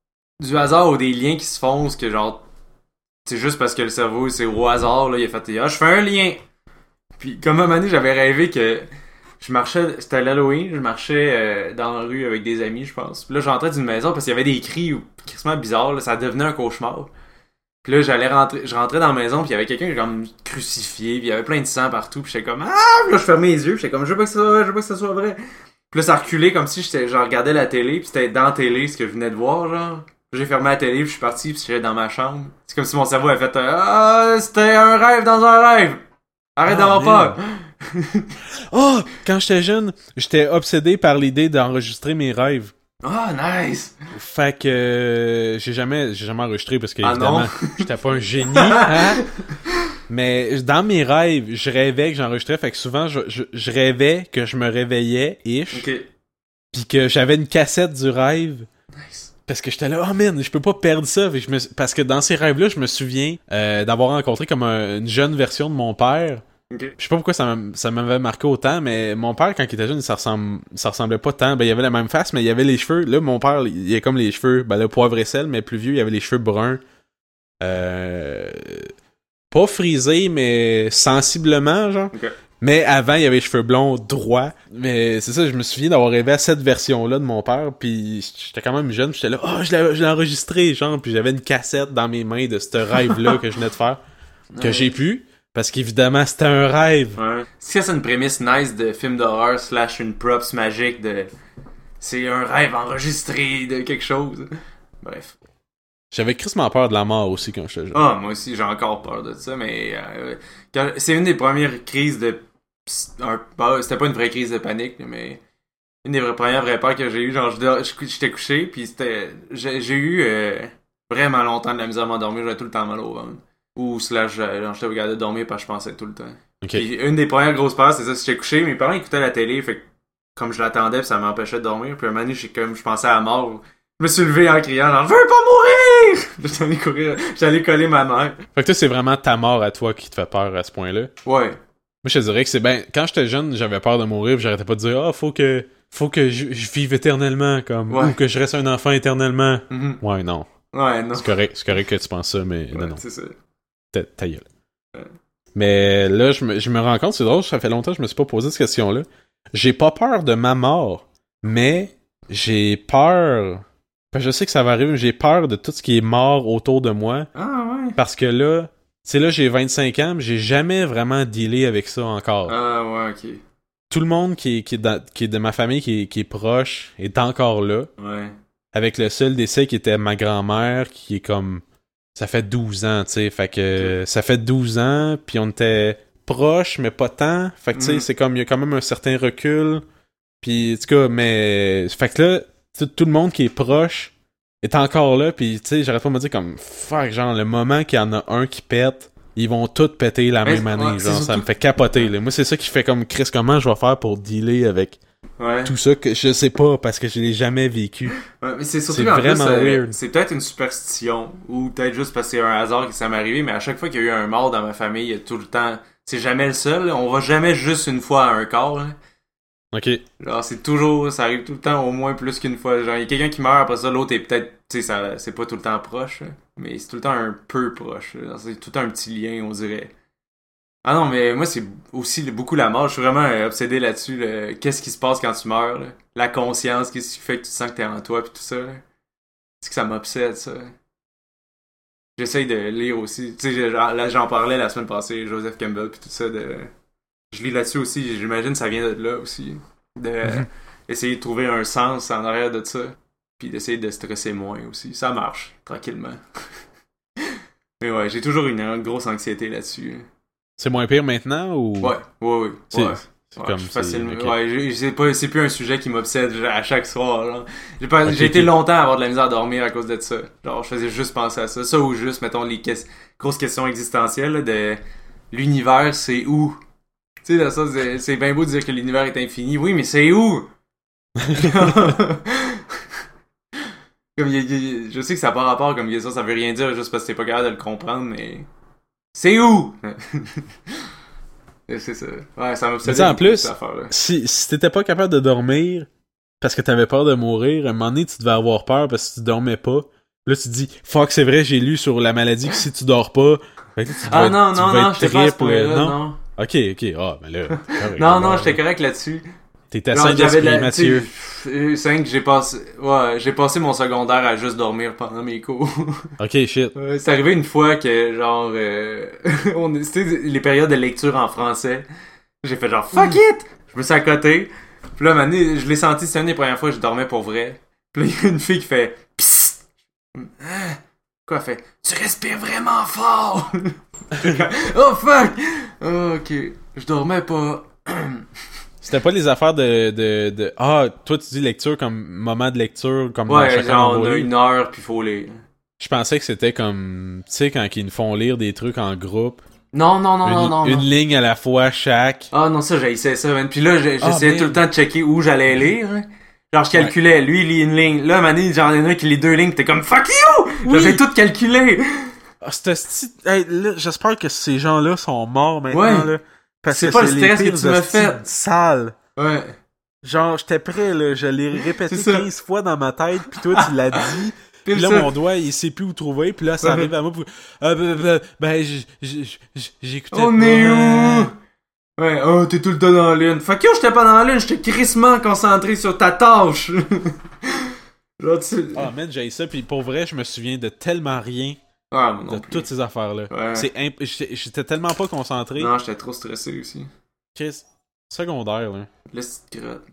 du hasard ou des liens qui se font, que genre, c'est juste parce que le cerveau, c'est au hasard, là, il a fait, ah, je fais un lien. Puis comme à un moment donné, j'avais rêvé que je marchais, c'était l'Halloween, je marchais euh, dans la rue avec des amis, je pense. Puis là, j'entrais d'une maison parce qu'il y avait des cris ou crissement bizarres, là, ça devenait un cauchemar. Puis là, j'allais rentrer, je rentrais dans la maison, puis il y avait quelqu'un comme crucifié, puis il y avait plein de sang partout, puis j'étais comme, ah, puis là, je fermais les yeux, puis j'étais comme, je veux pas que ça soit vrai, je veux pas que ça soit vrai. Puis là, ça reculait comme si j'étais, je regardais la télé, puis c'était dans la télé ce que je venais de voir, genre. J'ai fermé la télé, puis je suis parti, puis j'étais dans ma chambre. C'est comme si mon cerveau avait fait, ah, c'était un rêve dans un rêve. Arrête Ah, d'avoir man. peur. Oh! Quand j'étais jeune, j'étais obsédé par l'idée d'enregistrer mes rêves. Ah, nice. Fait que euh, j'ai jamais j'ai jamais enregistré parce que Ah évidemment non? j'étais pas un génie, hein? Mais dans mes rêves, je rêvais que j'enregistrais, fait que souvent je, je, je rêvais que je me réveillais ish, Ok. puis que j'avais une cassette du rêve. Nice. Parce que j'étais là, oh man, je peux pas perdre ça. Fait que je me, parce que dans ces rêves-là, je me souviens euh, d'avoir rencontré comme un- une jeune version de mon père. Ok. Je sais pas pourquoi ça m'a- ça m'avait marqué autant, mais mon père, quand il était jeune, ça, ressemble, ça ressemblait pas tant. Ben, il avait la même face, mais il avait les cheveux. Là, mon père, il a comme les cheveux, ben là, poivre et sel, mais plus vieux, il avait les cheveux bruns. Euh... Pas frisés, mais sensiblement, genre. Ok. Mais avant, il avait les cheveux blonds droits. Mais c'est ça, je me souviens d'avoir rêvé à cette version-là de mon père, puis j'étais quand même jeune, puis j'étais là, oh, je l'ai je l'ai enregistré, genre, puis j'avais une cassette dans mes mains de ce rêve-là que je venais de faire, que Ouais. j'ai pu. Parce qu'évidemment, c'était un rêve. Ouais. Est-ce que c'est une prémisse nice de film d'horreur slash une props magique de... Tu c'est un rêve enregistré de quelque chose. Bref. J'avais crissement peur de la mort aussi quand j'étais jeune. Ah, moi aussi, j'ai encore peur de ça, mais euh, quand, c'est une des premières crises de... Un, bah, c'était pas une vraie crise de panique, mais une des vraies, premières vraies peurs que j'ai eues. Genre, j'étais couché, puis c'était... J'ai, j'ai eu euh, vraiment longtemps de la misère à m'endormir, j'avais tout le temps mal au ventre. Ou slash, genre, j'étais regardé de dormir parce que je pensais tout le temps. Okay. Puis une des premières grosses peurs, c'est ça, si j'étais couché, mes parents écoutaient la télé, fait que comme je l'attendais, puis ça m'empêchait de dormir, puis un moment donné, j'ai comme, je pensais à la mort. Je me suis levé en criant, genre, je veux pas mourir! J'étais allé courir, j'étais allé coller ma mère. Fait que toi, c'est vraiment ta mort à toi qui te fait peur à ce point-là? Ouais. Moi, je te dirais que c'est ben, quand j'étais jeune, j'avais peur de mourir, puis j'arrêtais pas de dire, ah, oh, faut que, faut que je, je vive éternellement, comme, ouais. Ou que je reste un enfant éternellement. Mm-hmm. Ouais, non. Ouais, non. C'est correct, c'est correct que tu penses ça, mais ouais, non, non. C'est ça. Ta, ta gueule. Ouais. Mais là, je me, je me rends compte, c'est drôle, ça fait longtemps que je me suis pas posé cette question-là. J'ai pas peur de ma mort, mais j'ai peur... Je sais que ça va arriver, mais j'ai peur de tout ce qui est mort autour de moi. Ah ouais. Parce que là, tu sais, là, j'ai vingt-cinq ans, mais j'ai jamais vraiment dealé avec ça encore. Ah ouais, ok. Tout le monde qui est, qui est, dans, qui est de ma famille, qui est, qui est proche, est encore là. Ouais. Avec le seul décès qui était ma grand-mère, qui est comme... Ça fait douze ans, tu sais. Fait que ça fait douze ans, puis on était proches, mais pas tant. Fait que tu sais, mm. c'est comme... Il y a quand même un certain recul. Puis, en tout cas, mais... Fait que là... Tout, tout le monde qui est proche est encore là, pis tu sais, j'arrête pas de me dire comme fuck, genre le moment qu'il y en a un qui pète, ils vont tous péter la mais, même année, ouais, genre ça surtout... me fait capoter là. Moi c'est ça qui fait comme Chris, comment je vais faire pour dealer avec ouais. tout ça que je sais pas parce que je l'ai jamais vécu. Ouais, mais c'est surtout c'est vraiment plus, weird. Euh, c'est peut-être une superstition ou peut-être juste parce que c'est un hasard que ça m'est arrivé, mais à chaque fois qu'il y a eu un mort dans ma famille, il y a tout le temps, c'est jamais le seul, là. On va jamais juste une fois à un corps. Là. Ok. Genre, c'est toujours, ça arrive tout le temps au moins plus qu'une fois. Genre, il y a quelqu'un qui meurt, après ça, l'autre est peut-être, tu sais, ça, c'est pas tout le temps proche, là, mais c'est tout le temps un peu proche. Genre, c'est tout le temps un petit lien, on dirait. Ah non, mais moi, c'est aussi beaucoup la mort. Je suis vraiment euh, obsédé là-dessus. Là. Qu'est-ce qui se passe quand tu meurs, là? La conscience, qu'est-ce qui fait que tu sens que t'es en toi, pis tout ça, là. C'est que ça m'obsède, ça. J'essaye de lire aussi. Tu sais, là, j'en parlais la semaine passée, Joseph Campbell, pis tout ça, de... Je lis là-dessus aussi, j'imagine que ça vient de là aussi. De mm-hmm. essayer de trouver un sens en arrière de ça. Puis d'essayer de stresser moins aussi. Ça marche, tranquillement. Mais ouais, j'ai toujours une, une grosse anxiété là-dessus. C'est moins pire maintenant ou... Ouais, ouais, ouais. C'est, ouais. c'est ouais, comme facilement. C'est... Okay. Ouais, j'ai, c'est, pas, c'est plus un sujet qui m'obsède à chaque soir. Là. J'ai, pas, okay, j'ai été okay. longtemps à avoir de la misère à dormir à cause de ça. Genre, je faisais juste penser à ça. Ça ou juste, mettons, les que- grosses questions existentielles là, de l'univers, c'est où? Tu sais, ça, c'est, c'est bien beau de dire que l'univers est infini. Oui, mais c'est où? Comme, y a, y a, je sais que ça n'a pas rapport comme ça, ça veut rien dire juste parce que t'es pas capable de le comprendre, mais... C'est où? C'est ça. Ouais, ça m'obsédait. En plus, cette affaire-là. Si, si t'étais pas capable de dormir parce que t'avais peur de mourir, à un moment donné, tu devais avoir peur parce que tu dormais pas. Là, tu te dis, fuck, c'est vrai, j'ai lu sur la maladie que si tu dors pas... Fait que tu ah devais, non, tu non, non, j'étais pas à ce point-là, non? non? Ok, ok, ah, ben là... Correct, non, non, j'étais correct là-dessus. T'étais sain d'esprit, Mathieu. C'est que j'ai passé... Ouais, j'ai passé mon secondaire à juste dormir pendant mes cours. Ok, shit. Ouais, c'est arrivé une fois que, genre... Euh, on, c'était les périodes de lecture en français. J'ai fait genre, fuck it! Je me suis à côté. Puis là, man, je l'ai senti, c'était une des premières fois que je dormais pour vrai. Puis là, il y a une fille qui fait... Psst! Quoi, elle fait? Tu respires vraiment fort! Oh fuck! Oh, ok. Je dormais pas. C'était pas les affaires de, de, de... Ah, toi, tu dis lecture comme moment de lecture, comme ouais, chacun genre, on a une heure, puis faut lire. Je pensais que c'était comme... Tu sais, quand ils nous font lire des trucs en groupe. Non, non, non, une, non, non. Une non. ligne à la fois, chaque. Ah non, ça, j'essayais ça, man. Puis là, j'essayais ah, tout le temps de checker où j'allais lire. Hein. Genre, je calculais. Ouais. Lui, il lit une ligne. Là, Mané, j'en ai un qui lit deux lignes. T'es comme, fuck you! Oui. J'avais tout calculé. Ah, c'était sti... hey, là, j'espère que ces gens-là sont morts maintenant, ouais. là. Parce c'est que pas c'est le stress que tu m'as fait. Sale. Ouais. Genre, j'étais prêt, là. Je l'ai répété quinze fois dans ma tête, pis toi, tu l'as dit. Pis là, ça. Mon doigt, il sait plus où trouver, pis là, ça arrive à moi pour... Euh, ben, ben, ben j'écoutais On pas. On est où? Ouais, oh, t'es tout le temps dans la lune. Fuck you, j'étais pas dans la lune, j'étais crissement concentré sur ta tâche. Genre, tu... Ah, man, j'ai ça, pis pour vrai, je me souviens de tellement rien. Ah, de plus. toutes ces affaires-là. Ouais. C'est imp... j'étais, j'étais tellement pas concentré. Non, j'étais trop stressé aussi. Chris, secondaire, là. Là, c'est crotte.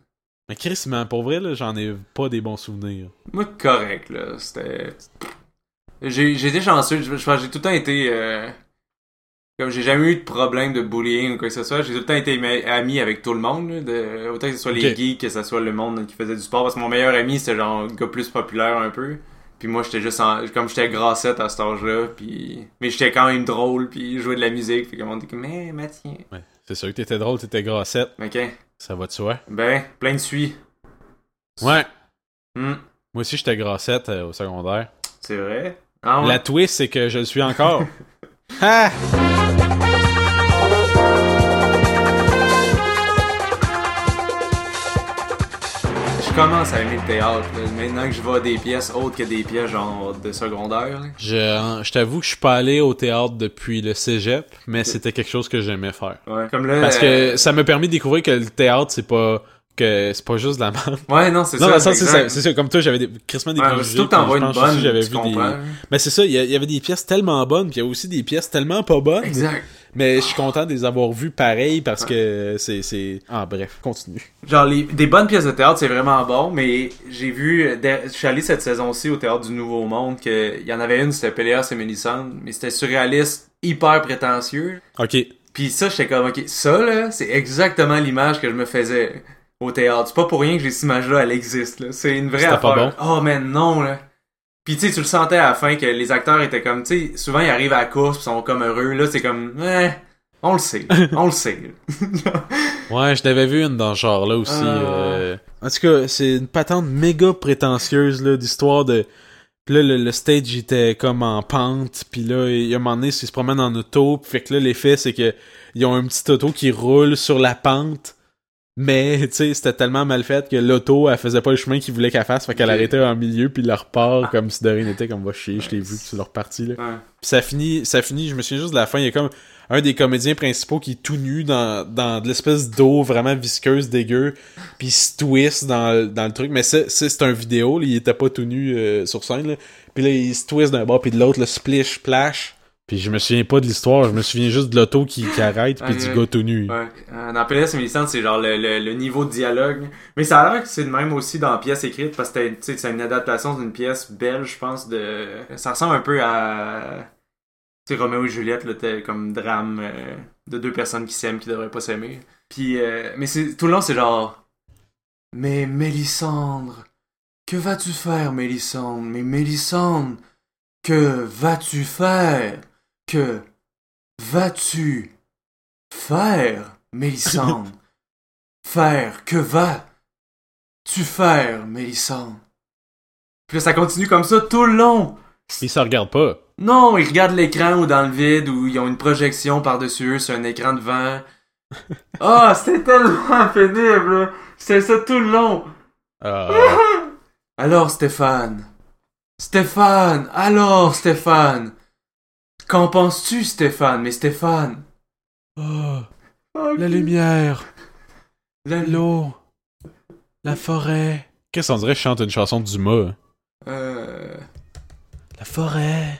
Mais Chris, mais pour vrai, là, j'en ai pas des bons souvenirs. Moi, correct, là. C'était... J'ai, j'ai été chanceux. Je, je, j'ai tout le temps été... Euh... Comme j'ai jamais eu de problème de bullying ou quoi que ce soit, j'ai tout le temps été ami avec tout le monde, là, de... autant que ce soit les okay. geeks, que ce soit le monde qui faisait du sport, parce que mon meilleur ami, c'était genre un gars plus populaire un peu. Puis moi, j'étais juste en... comme j'étais grassette à cet âge-là, puis mais j'étais quand même drôle, puis jouais de la musique, puis comme on dit comme mais Mathieu. Ouais, c'est sûr que t'étais drôle, t'étais grassette. Ok. Ça va de soi. Ben, plein de suie. Ouais. Mm. Moi aussi, j'étais grassette euh, au secondaire. C'est vrai. Ah ouais. La twist, c'est que je le suis encore. Ha! Je commence à aimer le théâtre, là. Maintenant que je vois des pièces autres que des pièces genre de secondaire. Là. Je, je t'avoue que je suis pas allé au théâtre depuis le cégep, mais okay. C'était quelque chose que j'aimais faire. Ouais, comme là, Parce euh... que ça m'a permis de découvrir que le théâtre, c'est pas... que c'est pas juste de la merde. Ouais, non, c'est non, ça. Non, c'est ça, c'est ça. Comme toi, j'avais des, crissement des ouais, préjugés. Surtout que t'envoies une bonne, j'avais tu vu comprends. Des... Mais c'est ça, il y, y avait des pièces tellement bonnes, puis il y a aussi des pièces tellement pas bonnes. Exact. Mais je suis content de les avoir vues pareil, parce ouais. que c'est, c'est... Ah, bref, continue. Genre, les, des bonnes pièces de théâtre, c'est vraiment bon, mais j'ai vu... Je suis allé cette saison-ci au Théâtre du Nouveau Monde, qu'il y en avait une, c'était Péléas et Mélisande, mais c'était surréaliste, hyper prétentieux. OK. Puis ça, j'étais comme, OK, ça, là, c'est exactement l'image que je me faisais au théâtre. C'est pas pour rien que j'ai cette image-là, elle existe, là. C'est une vraie C'était affaire. Pas bon. Oh, mais non, là. Pis tu sais, tu le sentais à la fin que les acteurs étaient comme, tu sais, souvent ils arrivent à la course pis sont comme heureux. Là, c'est comme, eh, on le sait, on le sait. Ouais, je l'avais vu une dans ce genre-là aussi. Euh... Euh... En tout cas, c'est une patente méga prétentieuse, là, d'histoire de... Pis là, le, le stage était comme en pente, pis là, il y a un moment donné, ils se promènent en auto, pis fait que là, l'effet, c'est que ils ont un petit auto qui roule sur la pente. Mais, tu sais, c'était tellement mal fait que l'auto, elle faisait pas le chemin qu'ils voulaient qu'elle fasse, fait qu'elle okay. arrêtait en milieu, puis elle repart ah. comme si de rien n'était, comme va chier, je t'ai vu, puis tu l'as reparti, là. Ouais. Puis ça finit, ça finit, je me souviens juste de la fin, il y a comme un des comédiens principaux qui est tout nu dans, dans de l'espèce d'eau vraiment visqueuse, dégueu, puis il se twist dans, dans le truc, mais c'est, c'est, c'est un vidéo, là, il était pas tout nu euh, sur scène, là. Puis là, il se twist d'un bord, puis de l'autre, le splish, splash. Puis je me souviens pas de l'histoire, je me souviens juste de l'auto qui, qui arrête pis du gars tout nu. Ouais. Euh, dans Péléas et Mélisande, c'est genre le, le, le niveau de dialogue. Mais ça a l'air que c'est de même aussi dans la pièce écrite, parce que c'est une adaptation d'une pièce belge, je pense, de... Ça ressemble un peu à... Tu sais, Roméo et Juliette, là, t'es comme drame euh, de deux personnes qui s'aiment, qui devraient pas s'aimer. Puis, euh, mais c'est, tout le long, c'est genre... Mais Mélisandre, que vas-tu faire, Mélisandre? Mais Mélisandre, que vas-tu faire? Que vas-tu faire, Mélisande? Faire, que vas-tu faire, Mélisande? Puis là, ça continue comme ça tout le long. Ils se regardent pas. Non, ils regardent l'écran ou dans le vide, ou ils ont une projection par-dessus eux sur un écran devant. Ah, oh, c'était tellement pénible. C'était ça tout le long. Uh... Alors, Stéphane. Stéphane. Alors, Stéphane. Qu'en penses-tu, Stéphane? Mais Stéphane... Oh, okay. La lumière, la... l'eau, la forêt... Qu'est-ce qu'on dirait que je chante une chanson de Dumas? Euh... La forêt,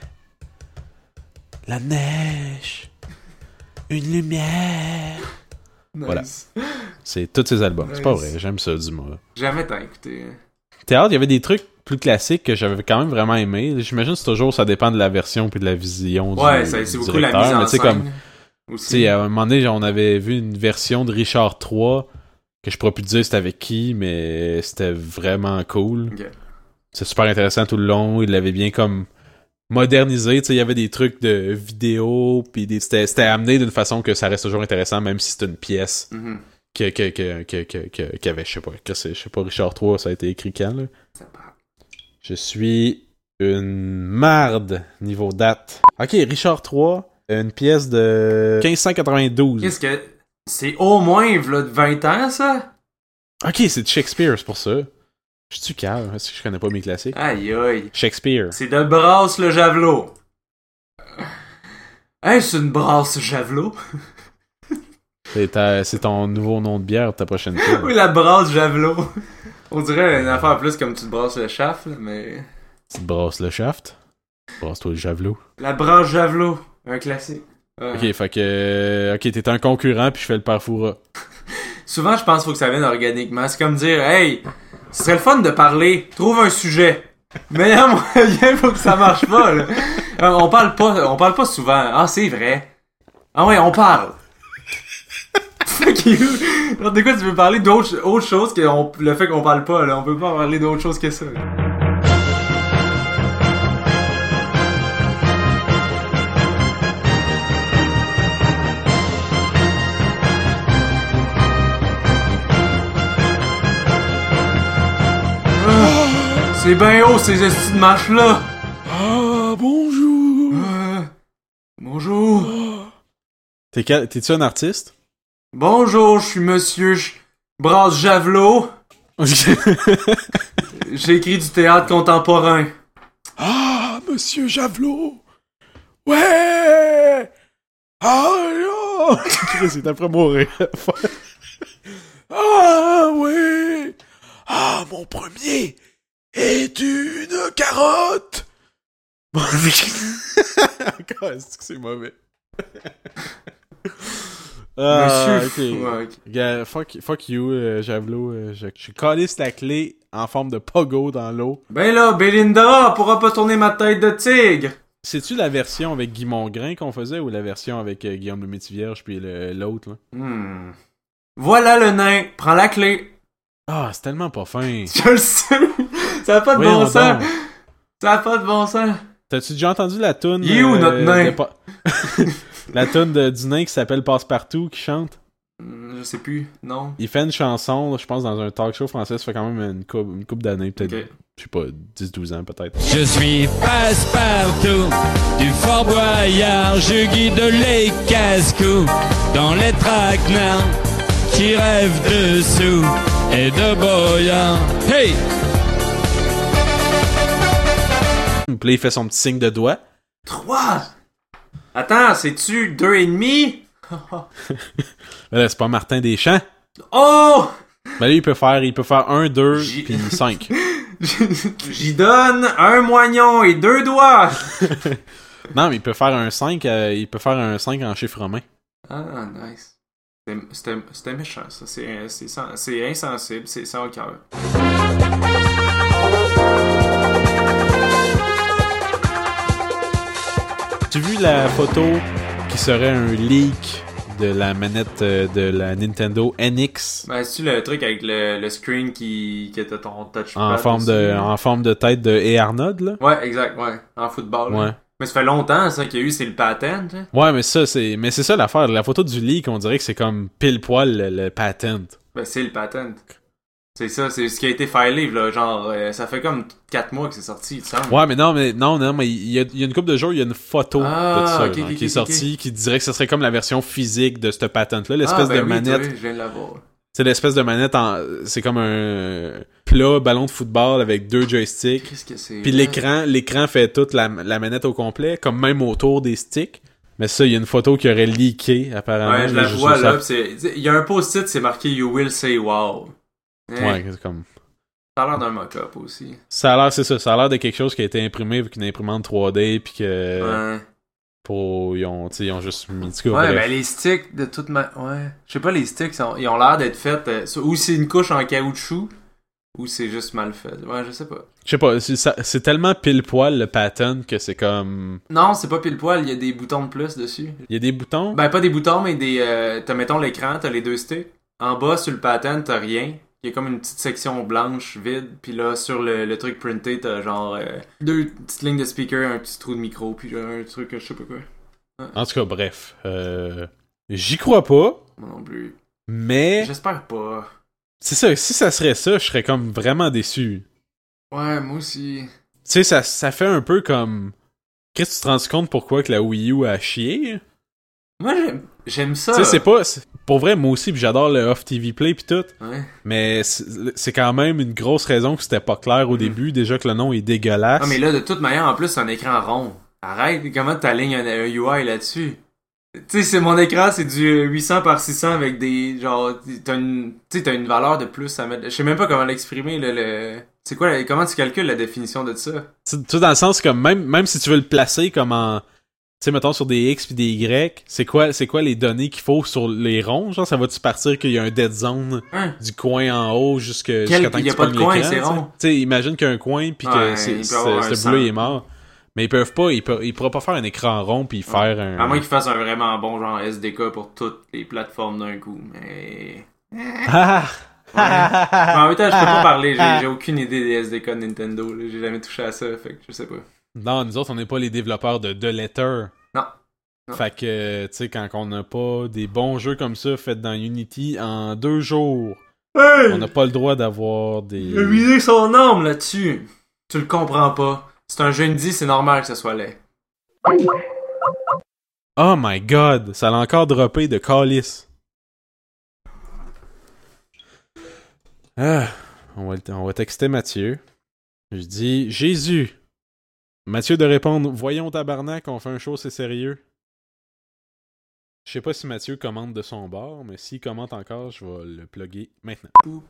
la neige, une lumière... Nice. Voilà. C'est tous ces albums. Nice. C'est pas vrai, j'aime ça, Dumas. Jamais t'as écouté. Théâtre, il y avait des trucs plus classique que j'avais quand même vraiment aimé. J'imagine que c'est toujours, ça dépend de la version puis de la vision du Ouais, ça, c'est du beaucoup directeur. la mise en mais scène comme, aussi. À un moment donné, on avait vu une version de Richard trois que je pourrais plus dire c'était avec qui, mais c'était vraiment cool. Okay. C'est super intéressant tout le long. Il l'avait bien comme modernisé. Il y avait des trucs de vidéo puis des, c'était, c'était amené d'une façon que ça reste toujours intéressant même si c'est une pièce. Mm-hmm. Que, que, que, que, que, que, qu'avait, je sais pas, que c'est, je sais pas, Richard trois, ça a été écrit quand, là? Je suis une marde niveau date. Ok, Richard trois, une pièce de quinze cent quatre-vingt-douze. Qu'est-ce que... C'est au moins v'là de vingt ans, ça? Ok, c'est de Shakespeare, c'est pour ça. Je suis calme, est-ce que je connais pas mes classiques? Aïe aïe. Shakespeare. C'est de Brasse le Javelot. Est-ce une Brasse Javelot? C'est, ta, c'est ton nouveau nom de bière de ta prochaine tour. Oui, la Brasse Javelot. On dirait une affaire plus comme tu te brasses le shaft, là, mais... Tu te brasses le shaft? Brasse-toi le javelot. La Brasse Javelot, un classique. Uh-huh. Ok, fait que... Ok, t'es un concurrent puis je fais le parfoura. souvent, je pense qu'il faut que ça vienne organiquement. C'est comme dire, hey, ce serait le fun de parler, trouve un sujet. Meilleur moyen pour que ça marche pas, là. Euh, on parle pas, on parle pas souvent. Ah, c'est vrai. Ah ouais, on parle. Fuck you. Alors, de quoi tu veux parler d'autre autre chose que on, le fait qu'on parle pas, là. On peut pas parler d'autre chose que ça, là. C'est ben haut, ces estis de marche-là! Ah, bonjour! Euh, bonjour! T'es quel... T'es-tu un artiste? Bonjour, je suis monsieur J... Brasse Javelot. J'ai écrit du théâtre contemporain. Ah, monsieur Javelot! Ouais! Ah, là! Chris, il est après mourir. Ah, oui! Ah, mon premier! est une carotte! Encore, est-ce que c'est mauvais? Ah, Monsieur, ok. ouais, ok. Yeah, fuck, fuck you, euh, Javelot. Euh, je, je calisse la clé en forme de pogo dans l'eau. Ben là, Belinda pourra pas tourner ma tête de tigre! C'est-tu la version avec Guy Mongrain qu'on faisait ou la version avec euh, Guillaume le Métivierge puis le, l'autre, là? Hmm. Voilà le nain, prends la clé! Ah, c'est tellement pas fin. Je le sais! Ça a pas de Voyons bon sens! donc. Ça a pas de bon sens! T'as-tu déjà entendu la toune? Il est où, notre nain? de pa- la toune de, du nain qui s'appelle Passe-Partout qui chante? Hmm, je sais plus, non. Il fait une chanson, je pense, dans un talk show français, ça fait quand même une couple, une couple d'années, peut-être, Ok. je sais pas, dix douze ans peut-être. Je suis passe-partout du Fort Boyard, je guide les casse-coups dans les traquenards qui rêvent de sous et de boyards. Hey! Puis là, il fait son petit signe de doigt. Trois! Attends, c'est-tu deux et demi? Là, c'est pas Martin Deschamps. Oh! Ben là, il peut faire, il peut faire un, deux, J- puis cinq. J'y donne un moignon et deux doigts! Non, mais il peut faire un cinq, euh, il peut faire un cinq en chiffre romain. Ah, nice. C'était- C'était c'était méchant, ça. C'est c'est sen- c'est insensible, c'est sans cœur. Tu as vu la photo qui serait un leak de la manette euh, de la Nintendo N X Ben, c'est-tu le truc avec le, le screen qui, qui était ton touchpad? en forme aussi? de en forme de tête de Hey Arnold, là? Ouais, exact, ouais. En football. là. Ouais. Mais ça fait longtemps, ça, qu'il y a eu, c'est le patent, hein? Ouais, mais ça, c'est mais c'est ça l'affaire. La photo du leak, on dirait que c'est comme pile poil le, le patent. Ben, c'est le patent. C'est ça, c'est ce qui a été filé, là. Genre, euh, ça fait comme quatre mois que c'est sorti, tu sais. Ouais, mais non, mais non, non, mais il y a, il y a une couple de jours, il y a une photo Ah, de ça ok, genre, ok, qui est ok, sortie, ok. qui dirait que ce serait comme la version physique de cette patent-là, l'espèce ah, ben de oui, manette. toi, je viens de l'avoir. C'est l'espèce de manette en, c'est comme un plat ballon de football avec deux joysticks. Qu'est-ce que c'est? Puis l'écran, l'écran fait toute la, la manette au complet, comme même autour des sticks. Mais ça, il y a une photo qui aurait leaké, apparemment. Ouais, je la Là, vois, sais là, ça- pis c'est... Il y a un post-it, c'est marqué « You will say wow ». Ouais, c'est comme... Ça a l'air d'un mock-up aussi. Ça a l'air, c'est ça, ça a l'air de quelque chose qui a été imprimé avec une imprimante trois D, puis que... Ouais. Pour... Ils ont, tu sais, ils ont juste mis... En tout cas, Ouais, bref. ben les sticks de toute ma... Ouais. Je sais pas, les sticks, sont- ils ont l'air d'être faits... euh, ou c'est une couche en caoutchouc, ou c'est juste mal fait. Ouais, je sais pas. Je sais pas, c'est, ça- c'est tellement pile-poil le pattern que c'est comme... Non, c'est pas pile poil, il y a des boutons de plus dessus. Il y a des boutons? Ben, pas des boutons, mais des... Euh, t'as, mettons, l'écran, t'as les deux sticks. En bas, sur le pattern, t'as rien. Il y a comme une petite section blanche, vide. Puis là, sur le, le truc printé, t'as genre... Euh, deux petites lignes de speaker, un petit trou de micro, puis un truc, je sais pas quoi. Ouais. En tout cas, bref. Euh... J'y crois pas, Moi non plus. mais... J'espère pas. C'est ça, si ça serait ça, je serais comme vraiment déçu. Ouais, moi aussi. Tu sais, ça, ça fait un peu comme... Qu'est-ce que tu te rends compte pourquoi que la Wii U a chié? Moi, j'aime, j'aime ça. Tu sais, c'est pas... c'est- Pour vrai, moi aussi, pis j'adore le Off-T V Play pis tout. Ouais. Mais c'est, c'est quand même une grosse raison que c'était pas clair au Mm. début. Déjà que le nom est dégueulasse. Ah, mais là, de toute manière, en plus, c'est un écran rond. Arrête, comment t'alignes un, un U I là-dessus? Tu sais, c'est mon écran, c'est du huit cents par six cents avec des... Genre, t'as une... Tu sais, t'as une valeur de plus à mettre... Je sais même pas comment l'exprimer, le... le... C'est quoi, la- comment tu calcules la définition de ça? Tu sais, dans le sens que même, même si tu veux le placer comme en... Tu sais, mettons, sur des X puis des Y, c'est quoi, c'est quoi les données qu'il faut sur les ronds? Genre, ça va-tu partir qu'il y a un dead zone hein? Du coin en haut jusque, Quel, jusqu'à temps que y a tu pas de coin, l'écran, c'est rond. Tu sais, imagine qu'il y a un coin puis que ouais, c'est, c'est, ce bout-là est mort. Mais ils peuvent pas, ils, peuvent, ils pourront pas faire un écran rond puis faire un... À moins qu'ils fassent un vraiment bon genre S D K pour toutes les plateformes d'un coup, mais... Ah! Ouais. Mais en même temps, je peux pas parler, j'ai, j'ai aucune idée des S D K de Nintendo, là. J'ai jamais touché à ça, fait que je sais pas. Non, nous autres, on n'est pas les développeurs de The Letter. Non. non. Fait que, tu sais, quand on n'a pas des bons jeux comme ça faits dans Unity en deux jours, hey! On n'a pas le droit d'avoir des... Il a visé son arme là-dessus. Tu le comprends pas. C'est un jeu indie, c'est normal que ça soit laid. Oh my god, ça l'a encore droppé de Callis. Ah, on va, on va texter Mathieu. Je dis, Jésus. Mathieu de répondre, voyons tabarnak, on fait un show, c'est sérieux. Je sais pas si Mathieu commente de son bord, mais s'il commente encore, je vais le plugger maintenant.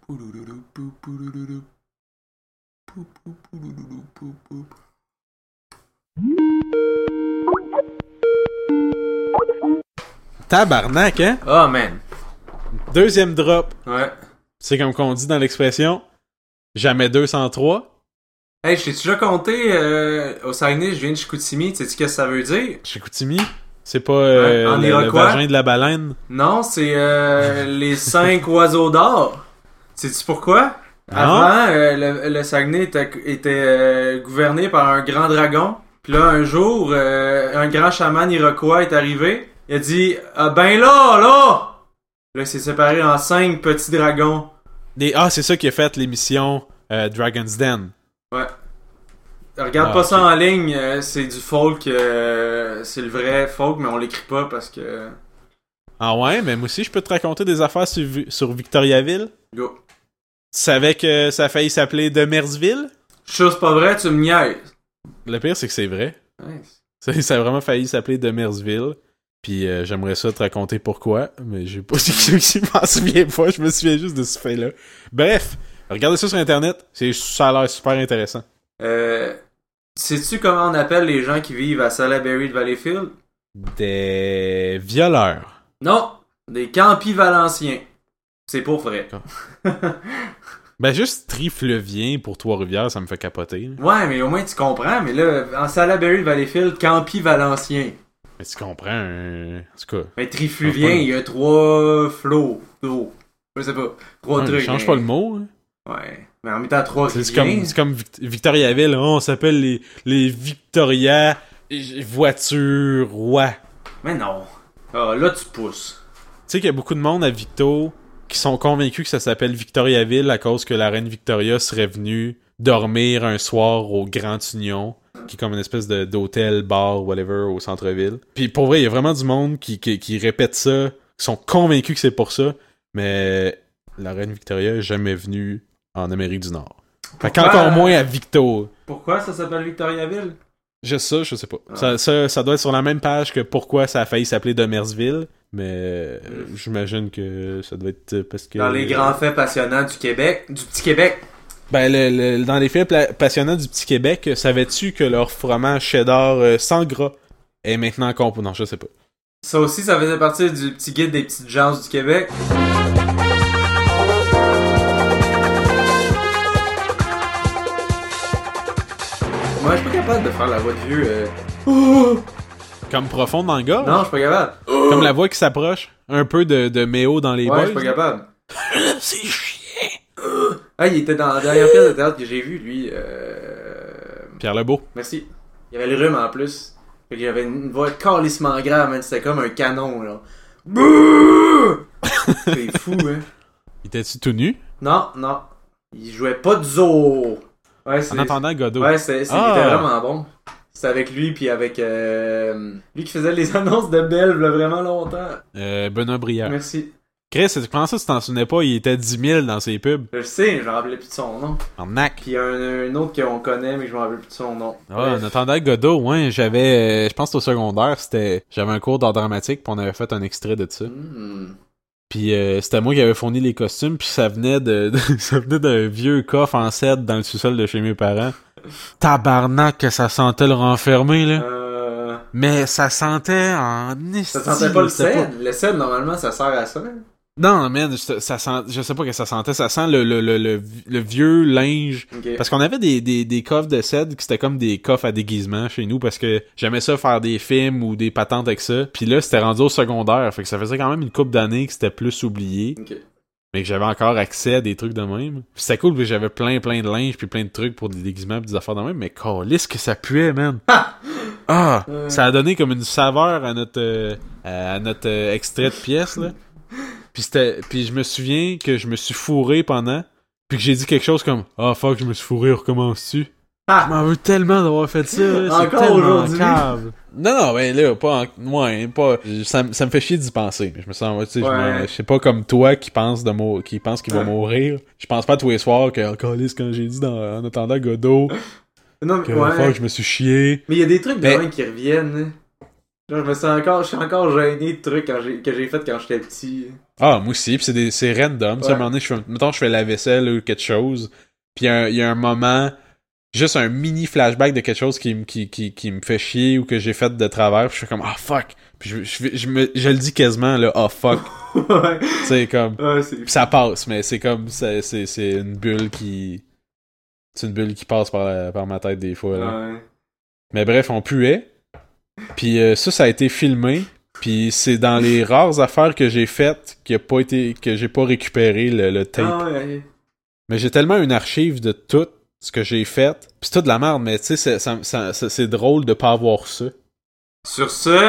Tabarnak, hein? Oh man. Deuxième drop. Ouais. C'est comme qu'on dit dans l'expression, jamais deux sans trois. Hey, je t'ai déjà compté euh, au Saguenay, je viens de Chicoutimi, tu sais ce que ça veut dire? Chicoutimi? C'est pas euh, ouais, le, le vagin de la baleine? Non, c'est euh, les cinq oiseaux d'or. Sais-tu pourquoi? Avant, euh, le, le Saguenay était, était euh, gouverné par un grand dragon. Puis là, un jour, euh, un grand chaman iroquois est arrivé. Il a dit ah, « Ben là, là! » Là, il s'est séparé en cinq petits dragons. Des... Ah, c'est ça qui a fait l'émission euh, Dragon's Den. Ouais. Regarde ah, pas okay. ça en ligne, euh, c'est du folk, euh, c'est le vrai folk, mais on l'écrit pas parce que... Ah ouais, mais moi aussi, je peux te raconter des affaires sur, sur Victoriaville. Go. Tu savais que ça a failli s'appeler Demersville? Je suis sûr c'est pas vrai, tu me niaises. Le pire, c'est que c'est vrai. Nice. Ça, ça a vraiment failli s'appeler Demersville. Puis euh, j'aimerais ça te raconter pourquoi, mais j'ai pas dit que je m'en souviens pas, je me souviens juste de ce fait-là. Bref, regardez ça sur Internet, c'est, ça a l'air super intéressant. Euh... Sais-tu comment on appelle les gens qui vivent à Salaberry de Valleyfield? Des violeurs. Non, des campis-valenciens. C'est pour vrai. Ben juste trifluvien pour Trois-Rivières, ça me fait capoter. Ouais, mais au moins tu comprends, mais là, en Salaberry de Valleyfield, campis-valenciens. Mais tu comprends, un... en tout cas... Mais trifluvien, il y a trois flots d'eau. Je sais pas, trois ouais, trucs. Change hein. pas le mot, hein. Ouais, mais en mettant trois c'est, c'est comme, c'est comme Victoriaville, hein, on s'appelle les, les Victoria voitures rois. Mais non. Ah, là tu pousses. Tu sais qu'il y a beaucoup de monde à Victo qui sont convaincus que ça s'appelle Victoriaville à cause que la reine Victoria serait venue dormir un soir au Grand Union, qui est comme une espèce de, d'hôtel, bar, whatever, au centre-ville. Puis pour vrai, il y a vraiment du monde qui, qui, qui répète ça, qui sont convaincus que c'est pour ça, mais la reine Victoria est jamais venue en Amérique du Nord. Fait qu'encore moins à Victo. Pourquoi ça s'appelle Victoriaville? Juste ça, je sais pas. Ah. Ça, ça, ça doit être sur la même page que pourquoi ça a failli s'appeler Demersville, mais euh, mm. j'imagine que ça doit être parce que... Dans les grands faits passionnants du Québec, du petit Québec. Ben, le, le, dans les faits pla- passionnants du petit Québec, savais-tu que leur fromage cheddar euh, sans gras est maintenant compo? Non, je sais pas. Ça aussi, ça faisait partie du petit guide des petites gens du Québec. Moi, je suis pas capable de faire la voix de vieux. Euh... Oh! Comme profonde dans le gorge? Non, je suis pas capable. Oh! Comme la voix qui s'approche. Un peu de, de Méo dans les boys. Ouais, je suis pas capable. C'est chiant. Ah, il était dans la dernière pièce de théâtre que j'ai vue, lui. Euh... Pierre Lebeau. Merci. Il y avait le rhume en plus. Fait que j'avais une voix calissement grave, man. C'était comme un canon, là. C'est fou, hein. Il était-tu tout nu? Non, non. Il jouait pas de zoo. Ouais, c'est... En attendant Godot. Ouais, c'est, c'est... Ah. il était vraiment bon. C'était avec lui, puis avec... Euh... lui qui faisait les annonces de Belle, là, vraiment longtemps. Euh, Benoît Brière. Merci. Chris, comment ça, tu t'en souvenais pas? Il était dix mille dans ses pubs. Je sais, je me rappelais plus de son nom. En nac. Puis il y a un, un autre qu'on connaît, mais je me rappelle plus de son nom. Ah, en attendant Godot, ouais, j'avais... Je pense que au secondaire, c'était... J'avais un cours d'art dramatique, puis on avait fait un extrait de ça. Mm. Puis euh, c'était moi qui avais fourni les costumes, puis ça venait de, de ça venait d'un vieux coffre en cèdre dans le sous-sol de chez mes parents. Tabarnak que ça sentait le renfermé, là. Euh... Mais ça sentait en... Ça sentait pas le cèdre? Pas... Le cèdre, normalement, ça sert à ça. Non, man, ça sent, je sais pas que ça sentait, ça sent le, le, le, le, le vieux linge. Okay. Parce qu'on avait des, des, des coffres de cèdre qui c'était comme des coffres à déguisement chez nous parce que j'aimais ça faire des films ou des patentes avec ça. Puis là, c'était rendu au secondaire, fait que ça faisait quand même une couple d'années que c'était plus oublié. Okay. Mais que j'avais encore accès à des trucs de même. Puis c'était cool, puis j'avais plein, plein de linge puis plein de trucs pour des déguisements pis des affaires de même. Mais calisse que ça puait, man. Ah! Ah! Euh... Ça a donné comme une saveur à notre, euh, à notre euh, extrait de pièce, là. Puis c'était, puis je me souviens que je me suis fourré pendant, puis que j'ai dit quelque chose comme « Ah, oh, fuck, je me suis fourré, recommences-tu? » Ah! Je m'en veux tellement d'avoir fait ça, là. Encore aujourd'hui? Cave. Non, non, ben là, pas en... Ouais, pas... Ça, ça me fait chier d'y penser. Je me sens, tu sais, ouais. je, je sais pas comme toi qui pense de mou... qui pense qu'il va ouais. mourir. Je pense pas tous les soirs que, oh, calisse, quand j'ai dit dans... en attendant Godot, non, mais, que, ouais. fuck, je me suis chié. Mais il y a des trucs de mais... même qui reviennent, hein. Genre, je me sens encore, je suis encore gêné de trucs quand j'ai, que j'ai fait quand j'étais petit. Ah, moi aussi, pis c'est des, c'est random. Ouais. Tu sais, à un moment donné, je fais, mettons, je fais la vaisselle ou quelque chose, pis il y, y a un moment, juste un mini flashback de quelque chose qui, qui, qui, qui me fait chier ou que j'ai fait de travers, pis je fais comme, ah, oh, fuck. Pis je, je, je, me, je le dis quasiment, là, ah, oh, fuck. Ouais. C'est comme, ouais, c'est... Pis ça passe, mais c'est comme, c'est, c'est, c'est une bulle qui, c'est une bulle qui passe par, la, par ma tête des fois, là. Ouais. Mais bref, on puait. Puis euh, ça, ça a été filmé. Puis c'est dans les rares affaires que j'ai faites qui a pas été, que j'ai pas récupéré le, le tape. Ah ouais. Mais j'ai tellement une archive de tout ce que j'ai fait. Puis c'est tout de la merde, mais tu sais, c'est, ça, ça, ça, c'est drôle de pas avoir ça. Sur ce,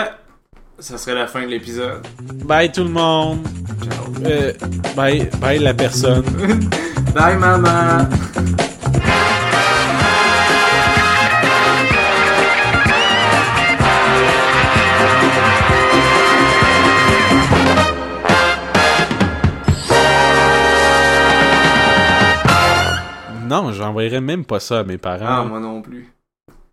ça serait la fin de l'épisode. Bye tout le monde. Ciao. Euh, bye, bye la personne. Bye maman. Non, j'envoyerais même pas ça à mes parents. Ah, moi non plus.